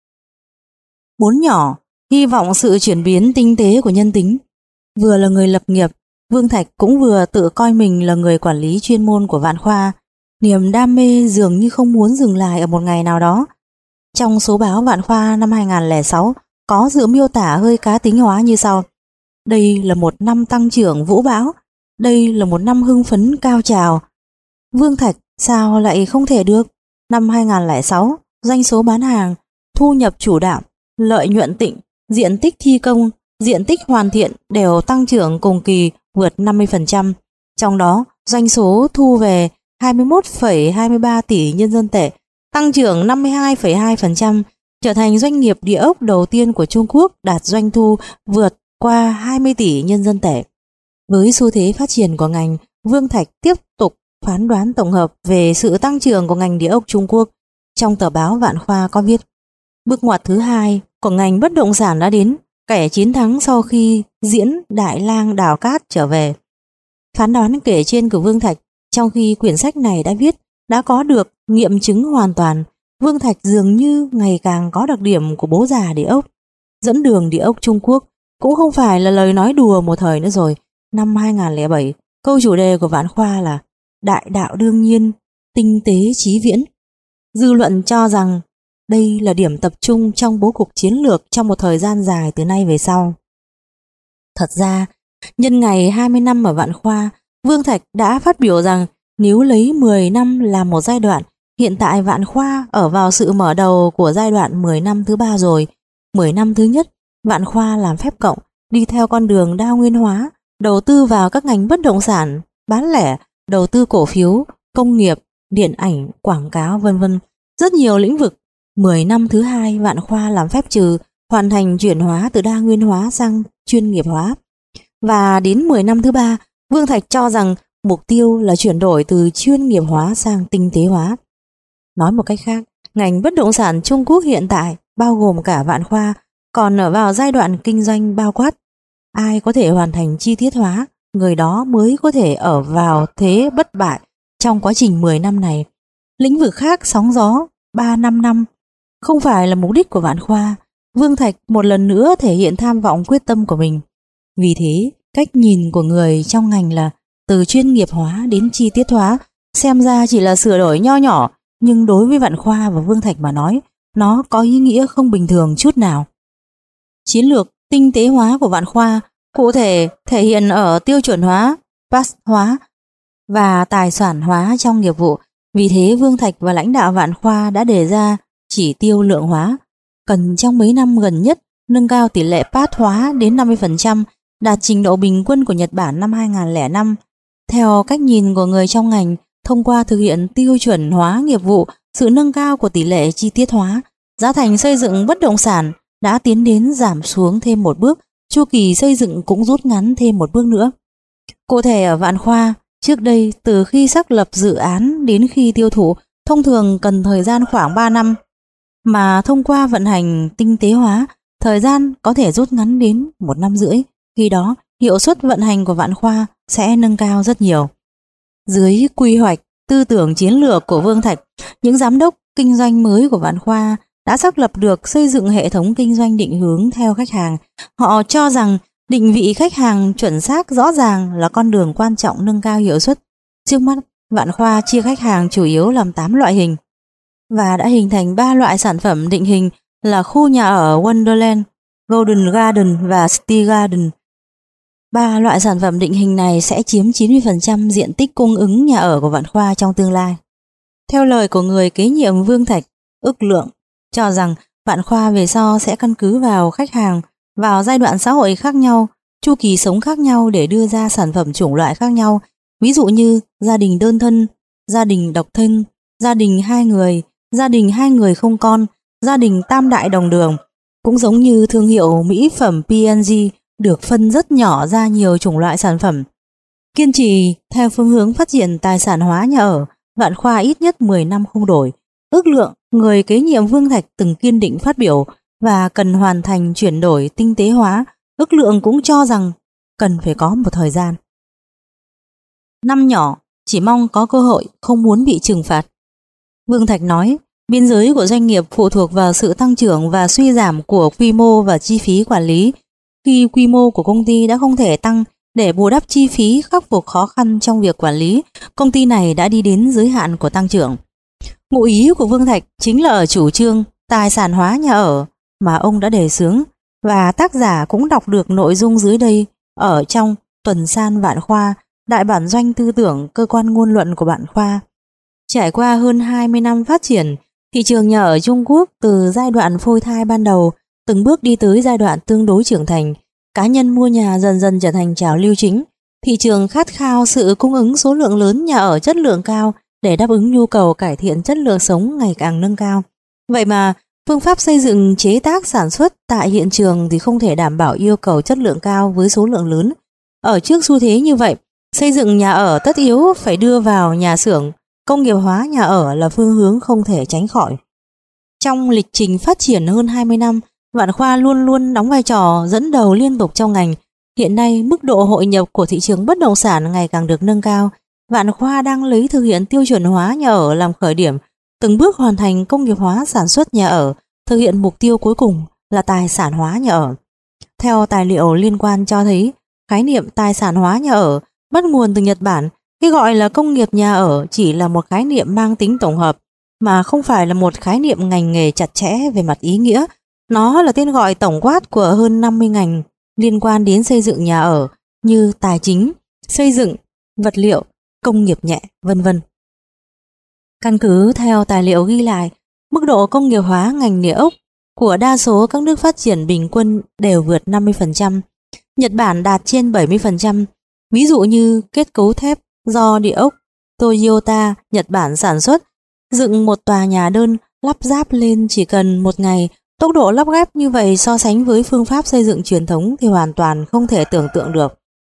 [SPEAKER 1] Bốn nhỏ, hy vọng sự chuyển biến tinh tế của nhân tính. Vừa là người lập nghiệp, Vương Thạch cũng vừa tự coi mình là người quản lý chuyên môn của Vạn Khoa. Niềm đam mê dường như không muốn dừng lại ở một ngày nào đó. Trong số báo Vạn Khoa năm hai nghìn không trăm lẻ sáu có dự miêu tả hơi cá tính hóa như sau: đây là một năm tăng trưởng vũ bão, đây là một năm hưng phấn cao trào. Vương Thạch sao lại không thể được? Năm hai nghìn không trăm lẻ sáu, doanh số bán hàng, thu nhập chủ đạo, lợi nhuận tịnh, diện tích thi công, diện tích hoàn thiện đều tăng trưởng cùng kỳ vượt năm mươi phần trăm. Trong đó, doanh số thu về hai mươi mốt phẩy hai mươi ba tỷ nhân dân tệ, tăng trưởng năm mươi hai phẩy hai phần trăm, trở thành doanh nghiệp địa ốc đầu tiên của Trung Quốc đạt doanh thu vượt qua hai mươi tỷ nhân dân tệ. Với xu thế phát triển của ngành, Vương Thạch tiếp tục phán đoán tổng hợp về sự tăng trưởng của ngành địa ốc Trung Quốc. Trong tờ báo Vạn Khoa có viết: bước ngoặt thứ hai của ngành bất động sản đã đến, kẻ chiến thắng sau khi diễn Đại Lang đào cát trở về. Phán đoán kể trên của Vương Thạch, trong khi quyển sách này đã viết, đã có được nghiệm chứng hoàn toàn. Vương Thạch dường như ngày càng có đặc điểm của bố già địa ốc. Dẫn đường địa ốc Trung Quốc cũng không phải là lời nói đùa một thời nữa rồi. Năm hai nghìn không trăm lẻ bảy, câu chủ đề của Vạn Khoa là đại đạo đương nhiên, tinh tế chí viễn. Dư luận cho rằng đây là điểm tập trung trong bố cục chiến lược trong một thời gian dài từ nay về sau. Thật ra, nhân ngày hai mươi năm ở Vạn Khoa, Vương Thạch đã phát biểu rằng Nếu lấy mười năm làm một giai đoạn, hiện tại Vạn Khoa ở vào sự mở đầu của giai đoạn mười năm thứ ba rồi. mười năm thứ nhất, Vạn Khoa làm phép cộng, đi theo con đường đa nguyên hóa, đầu tư vào các ngành bất động sản, bán lẻ, đầu tư cổ phiếu, công nghiệp, điện ảnh, quảng cáo vân vân, rất nhiều lĩnh vực. mười năm thứ hai, Vạn Khoa làm phép trừ, hoàn thành chuyển hóa từ đa nguyên hóa sang chuyên nghiệp hóa. Và đến mười năm thứ ba, Vương Thạch cho rằng mục tiêu là chuyển đổi từ chuyên nghiệp hóa sang tinh tế hóa. Nói một cách khác, ngành bất động sản Trung Quốc hiện tại, bao gồm cả Vạn Khoa, còn ở vào giai đoạn kinh doanh bao quát. Ai có thể hoàn thành chi tiết hóa, người đó mới có thể ở vào thế bất bại trong quá trình mười năm này. Lĩnh vực khác sóng gió ba năm năm không phải là mục đích của Vạn Khoa. Vương Thạch một lần nữa thể hiện tham vọng quyết tâm của mình. Vì thế, cách nhìn của người trong ngành là từ chuyên nghiệp hóa đến chi tiết hóa, xem ra chỉ là sửa đổi nho nhỏ, nhưng đối với Vạn Khoa và Vương Thạch mà nói, nó có ý nghĩa không bình thường chút nào. Chiến lược tinh tế hóa của Vạn Khoa cụ thể thể hiện ở tiêu chuẩn hóa, pass hóa và tài sản hóa trong nghiệp vụ. Vì thế Vương Thạch và lãnh đạo Vạn Khoa đã đề ra chỉ tiêu lượng hóa, cần trong mấy năm gần nhất nâng cao tỷ lệ pass hóa đến năm mươi phần trăm, đạt trình độ bình quân của Nhật Bản năm hai không không năm. Theo cách nhìn của người trong ngành, thông qua thực hiện tiêu chuẩn hóa nghiệp vụ, sự nâng cao của tỷ lệ chi tiết hóa, giá thành xây dựng bất động sản đã tiến đến giảm xuống thêm một bước, chu kỳ xây dựng cũng rút ngắn thêm một bước nữa. Cụ thể ở Vạn Khoa, trước đây từ khi xác lập dự án đến khi tiêu thụ thông thường cần thời gian khoảng ba năm, mà thông qua vận hành tinh tế hóa, thời gian có thể rút ngắn đến một năm rưỡi. Khi đó, hiệu suất vận hành của Vạn Khoa sẽ nâng cao rất nhiều. Dưới quy hoạch, tư tưởng chiến lược của Vương Thạch, những giám đốc kinh doanh mới của Vạn Khoa đã xác lập được xây dựng hệ thống kinh doanh định hướng theo khách hàng. Họ cho rằng định vị khách hàng chuẩn xác rõ ràng là con đường quan trọng nâng cao hiệu suất. Trước mắt, Vạn Khoa chia khách hàng chủ yếu làm tám loại hình và đã hình thành ba loại sản phẩm định hình là khu nhà ở Wonderland, Golden Garden và City Garden. Ba loại sản phẩm định hình này sẽ chiếm chín mươi phần trăm diện tích cung ứng nhà ở của Vạn Khoa trong tương lai. Theo lời của người kế nhiệm Vương Thạch, ước lượng cho rằng Vạn Khoa về sau sẽ căn cứ vào khách hàng, vào giai đoạn xã hội khác nhau, chu kỳ sống khác nhau để đưa ra sản phẩm chủng loại khác nhau, ví dụ như gia đình đơn thân, gia đình độc thân, gia đình hai người, gia đình hai người không con, gia đình tam đại đồng đường. Cũng giống như thương hiệu mỹ phẩm pê en giê được phân rất nhỏ ra nhiều chủng loại sản phẩm. Kiên trì theo phương hướng phát triển tài sản hóa nhà ở, Vạn Khoa ít nhất mười năm không đổi. Ước lượng người kế nhiệm Vương Thạch từng kiên định phát biểu và cần hoàn thành chuyển đổi tinh tế hóa, ước lượng cũng cho rằng cần phải có một thời gian. Năm nhỏ, chỉ mong có cơ hội, không muốn bị trừng phạt. Vương Thạch nói, biên giới của doanh nghiệp phụ thuộc vào sự tăng trưởng và suy giảm của quy mô và chi phí quản lý. Khi quy mô của công ty đã không thể tăng để bù đắp chi phí khắc phục khó khăn trong việc quản lý, công ty này đã đi đến giới hạn của tăng trưởng. Ngụ ý của Vương Thạch chính là ở chủ trương tài sản hóa nhà ở mà ông đã đề xướng, và tác giả cũng đọc được nội dung dưới đây ở trong Tuần san Vạn Khoa, đại bản doanh tư tưởng cơ quan ngôn luận của Vạn Khoa. Trải qua hơn hai mươi năm phát triển, thị trường nhà ở Trung Quốc từ giai đoạn phôi thai ban đầu từng bước đi tới giai đoạn tương đối trưởng thành. Cá nhân mua nhà dần dần trở thành trào lưu chính. Thị trường khát khao sự cung ứng số lượng lớn nhà ở chất lượng cao để đáp ứng nhu cầu cải thiện chất lượng sống ngày càng nâng cao. Vậy mà phương pháp xây dựng, chế tác, sản xuất tại hiện trường thì không thể đảm bảo yêu cầu chất lượng cao với số lượng lớn. Ở trước xu thế như vậy, xây dựng nhà ở tất yếu phải đưa vào nhà xưởng, công nghiệp hóa nhà ở là phương hướng không thể tránh khỏi. Trong lịch trình phát triển hơn hai mươi năm, Vạn Khoa luôn luôn đóng vai trò dẫn đầu liên tục trong ngành. Hiện nay, mức độ hội nhập của thị trường bất động sản ngày càng được nâng cao. Vạn Khoa đang lấy thực hiện tiêu chuẩn hóa nhà ở làm khởi điểm, từng bước hoàn thành công nghiệp hóa sản xuất nhà ở, thực hiện mục tiêu cuối cùng là tài sản hóa nhà ở. Theo tài liệu liên quan cho thấy, khái niệm tài sản hóa nhà ở bắt nguồn từ Nhật Bản. Cái gọi là công nghiệp nhà ở chỉ là một khái niệm mang tính tổng hợp, mà không phải là một khái niệm ngành nghề chặt chẽ về mặt ý nghĩa. Nó là tên gọi tổng quát của hơn năm mươi ngành liên quan đến xây dựng nhà ở như tài chính, xây dựng, vật liệu, công nghiệp nhẹ, vân vân. Căn cứ theo tài liệu ghi lại, mức độ công nghiệp hóa ngành địa ốc của đa số các nước phát triển bình quân đều vượt năm mươi phần trăm. Nhật Bản đạt trên bảy mươi phần trăm. Ví dụ như kết cấu thép do địa ốc Toyota Nhật Bản sản xuất, dựng một tòa nhà đơn lắp ráp lên chỉ cần một ngày. Tốc độ lắp ghép như vậy so sánh với phương pháp xây dựng truyền thống thì hoàn toàn không thể tưởng tượng được.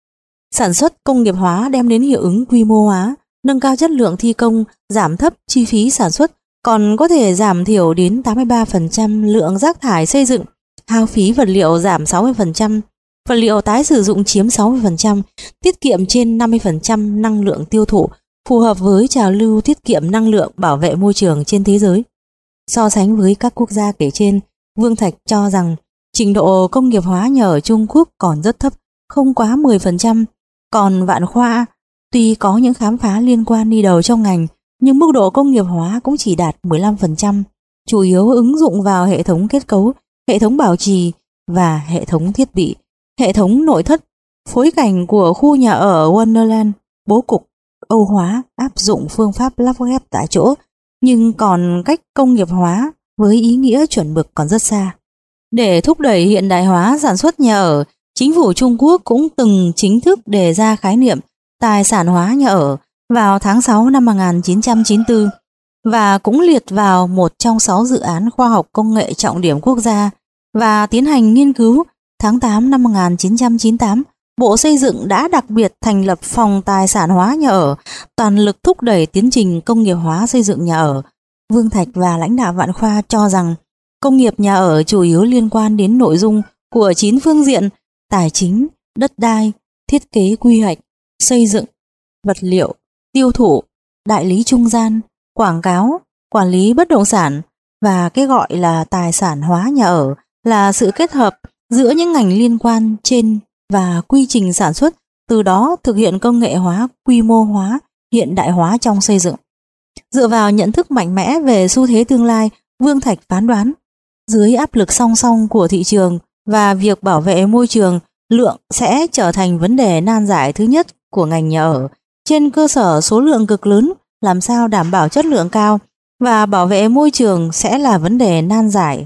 [SPEAKER 1] Sản xuất công nghiệp hóa đem đến hiệu ứng quy mô hóa, nâng cao chất lượng thi công, giảm thấp chi phí sản xuất, còn có thể giảm thiểu đến tám mươi ba phần trăm lượng rác thải xây dựng, hao phí vật liệu giảm sáu mươi phần trăm, vật liệu tái sử dụng chiếm sáu mươi phần trăm, tiết kiệm trên năm mươi phần trăm năng lượng tiêu thụ, phù hợp với trào lưu tiết kiệm năng lượng bảo vệ môi trường trên thế giới. So sánh với các quốc gia kể trên, Vương Thạch cho rằng trình độ công nghiệp hóa nhà ở Trung Quốc còn rất thấp, không quá mười phần trăm. Còn Vạn Khoa, tuy có những khám phá liên quan đi đầu trong ngành, nhưng mức độ công nghiệp hóa cũng chỉ đạt mười lăm phần trăm, chủ yếu ứng dụng vào hệ thống kết cấu, hệ thống bảo trì và hệ thống thiết bị, hệ thống nội thất. Phối cảnh của khu nhà ở Wonderland, bố cục Âu hóa, áp dụng phương pháp lắp ghép tại chỗ, nhưng còn cách công nghiệp hóa với ý nghĩa chuẩn mực còn rất xa. Để thúc đẩy hiện đại hóa sản xuất nhà ở, chính phủ Trung Quốc cũng từng chính thức đề ra khái niệm tài sản hóa nhà ở vào tháng sáu năm một nghìn chín trăm chín mươi tư và cũng liệt vào một trong sáu dự án khoa học công nghệ trọng điểm quốc gia và tiến hành nghiên cứu. Tháng tám năm một nghìn chín trăm chín mươi tám, Bộ Xây dựng đã đặc biệt thành lập phòng tài sản hóa nhà ở, toàn lực thúc đẩy tiến trình công nghiệp hóa xây dựng nhà ở. Vương Thạch và lãnh đạo Vạn Khoa cho rằng công nghiệp nhà ở chủ yếu liên quan đến nội dung của chín phương diện: tài chính, đất đai, thiết kế quy hoạch, xây dựng, vật liệu, tiêu thụ, đại lý trung gian, quảng cáo, quản lý bất động sản. Và cái gọi là tài sản hóa nhà ở là sự kết hợp giữa những ngành liên quan trên và quy trình sản xuất, từ đó thực hiện công nghệ hóa, quy mô hóa, hiện đại hóa trong xây dựng. Dựa vào nhận thức mạnh mẽ về xu thế tương lai, Vương Thạch phán đoán, dưới áp lực song song của thị trường và việc bảo vệ môi trường, lượng sẽ trở thành vấn đề nan giải thứ nhất của ngành nhà ở. Trên cơ sở số lượng cực lớn, làm sao đảm bảo chất lượng cao và bảo vệ môi trường sẽ là vấn đề nan giải.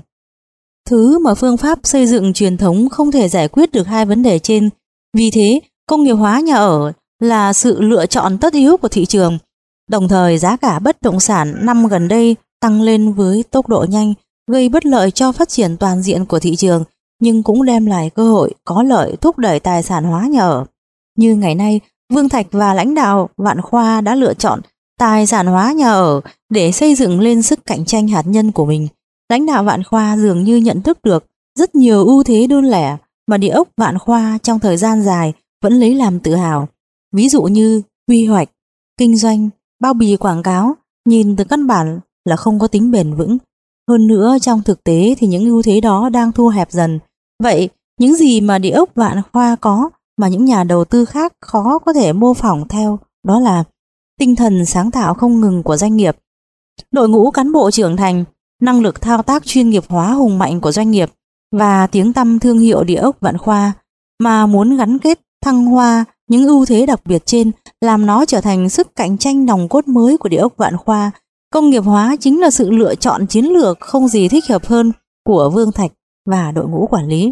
[SPEAKER 1] Thứ mà phương pháp xây dựng truyền thống không thể giải quyết được hai vấn đề trên. Vì thế, công nghiệp hóa nhà ở là sự lựa chọn tất yếu của thị trường. Đồng thời, giá cả bất động sản năm gần đây tăng lên với tốc độ nhanh, gây bất lợi cho phát triển toàn diện của thị trường, nhưng cũng đem lại cơ hội có lợi thúc đẩy tài sản hóa nhà ở. Như ngày nay, Vương Thạch và lãnh đạo Vạn Khoa đã lựa chọn tài sản hóa nhà ở để xây dựng lên sức cạnh tranh hạt nhân của mình. Lãnh đạo Vạn Khoa dường như nhận thức được rất nhiều ưu thế đơn lẻ mà địa ốc Vạn Khoa trong thời gian dài vẫn lấy làm tự hào. Ví dụ như quy hoạch, kinh doanh, bao bì quảng cáo, nhìn từ căn bản là không có tính bền vững. Hơn nữa, trong thực tế thì những ưu thế đó đang thu hẹp dần. Vậy, những gì mà địa ốc Vạn Khoa có mà những nhà đầu tư khác khó có thể mô phỏng theo, đó là tinh thần sáng tạo không ngừng của doanh nghiệp, đội ngũ cán bộ trưởng thành, năng lực thao tác chuyên nghiệp hóa hùng mạnh của doanh nghiệp và tiếng tăm thương hiệu địa ốc Vạn Khoa. Mà muốn gắn kết, thăng hoa những ưu thế đặc biệt trên, làm nó trở thành sức cạnh tranh nòng cốt mới của địa ốc Vạn Khoa, công nghiệp hóa chính là sự lựa chọn chiến lược không gì thích hợp hơn của Vương Thạch và đội ngũ quản lý.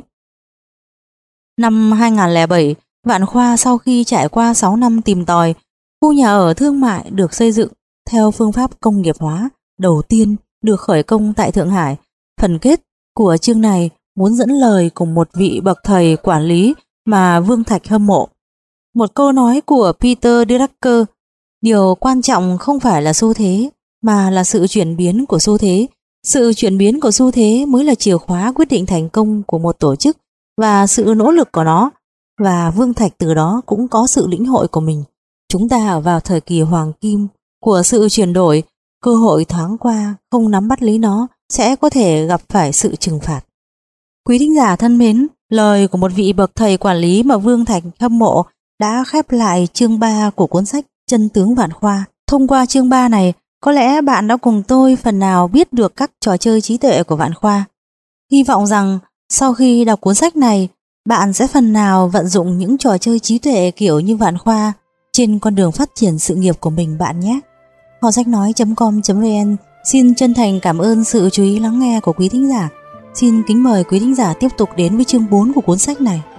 [SPEAKER 1] Năm hai nghìn không trăm lẻ bảy, Vạn Khoa sau khi trải qua sáu năm tìm tòi, khu nhà ở thương mại được xây dựng theo phương pháp công nghiệp hóa đầu tiên được khởi công tại Thượng Hải. Phần kết của chương này muốn dẫn lời cùng một vị bậc thầy quản lý mà Vương Thạch hâm mộ. Một câu nói của Peter Drucker: điều quan trọng không phải là xu thế, mà là sự chuyển biến của xu thế. Sự chuyển biến của xu thế mới là chìa khóa quyết định thành công của một tổ chức và sự nỗ lực của nó. Và Vương Thạch từ đó cũng có sự lĩnh hội của mình. Chúng ta ở vào thời kỳ hoàng kim của sự chuyển đổi, cơ hội thoáng qua, không nắm bắt lấy nó sẽ có thể gặp phải sự trừng phạt. Quý thính giả thân mến, lời của một vị bậc thầy quản lý mà Vương Thạch hâm mộ đã khép lại chương ba của cuốn sách Chân tướng Vạn Khoa. Thông qua chương ba này, có lẽ bạn đã cùng tôi phần nào biết được các trò chơi trí tuệ của Vạn Khoa. Hy vọng rằng sau khi đọc cuốn sách này, bạn sẽ phần nào vận dụng những trò chơi trí tuệ kiểu như Vạn Khoa trên con đường phát triển sự nghiệp của mình bạn nhé. Họ sách nói chấm com chấm vn xin chân thành cảm ơn sự chú ý lắng nghe của quý thính giả. Xin kính mời quý thính giả tiếp tục đến với chương bốn của cuốn sách này.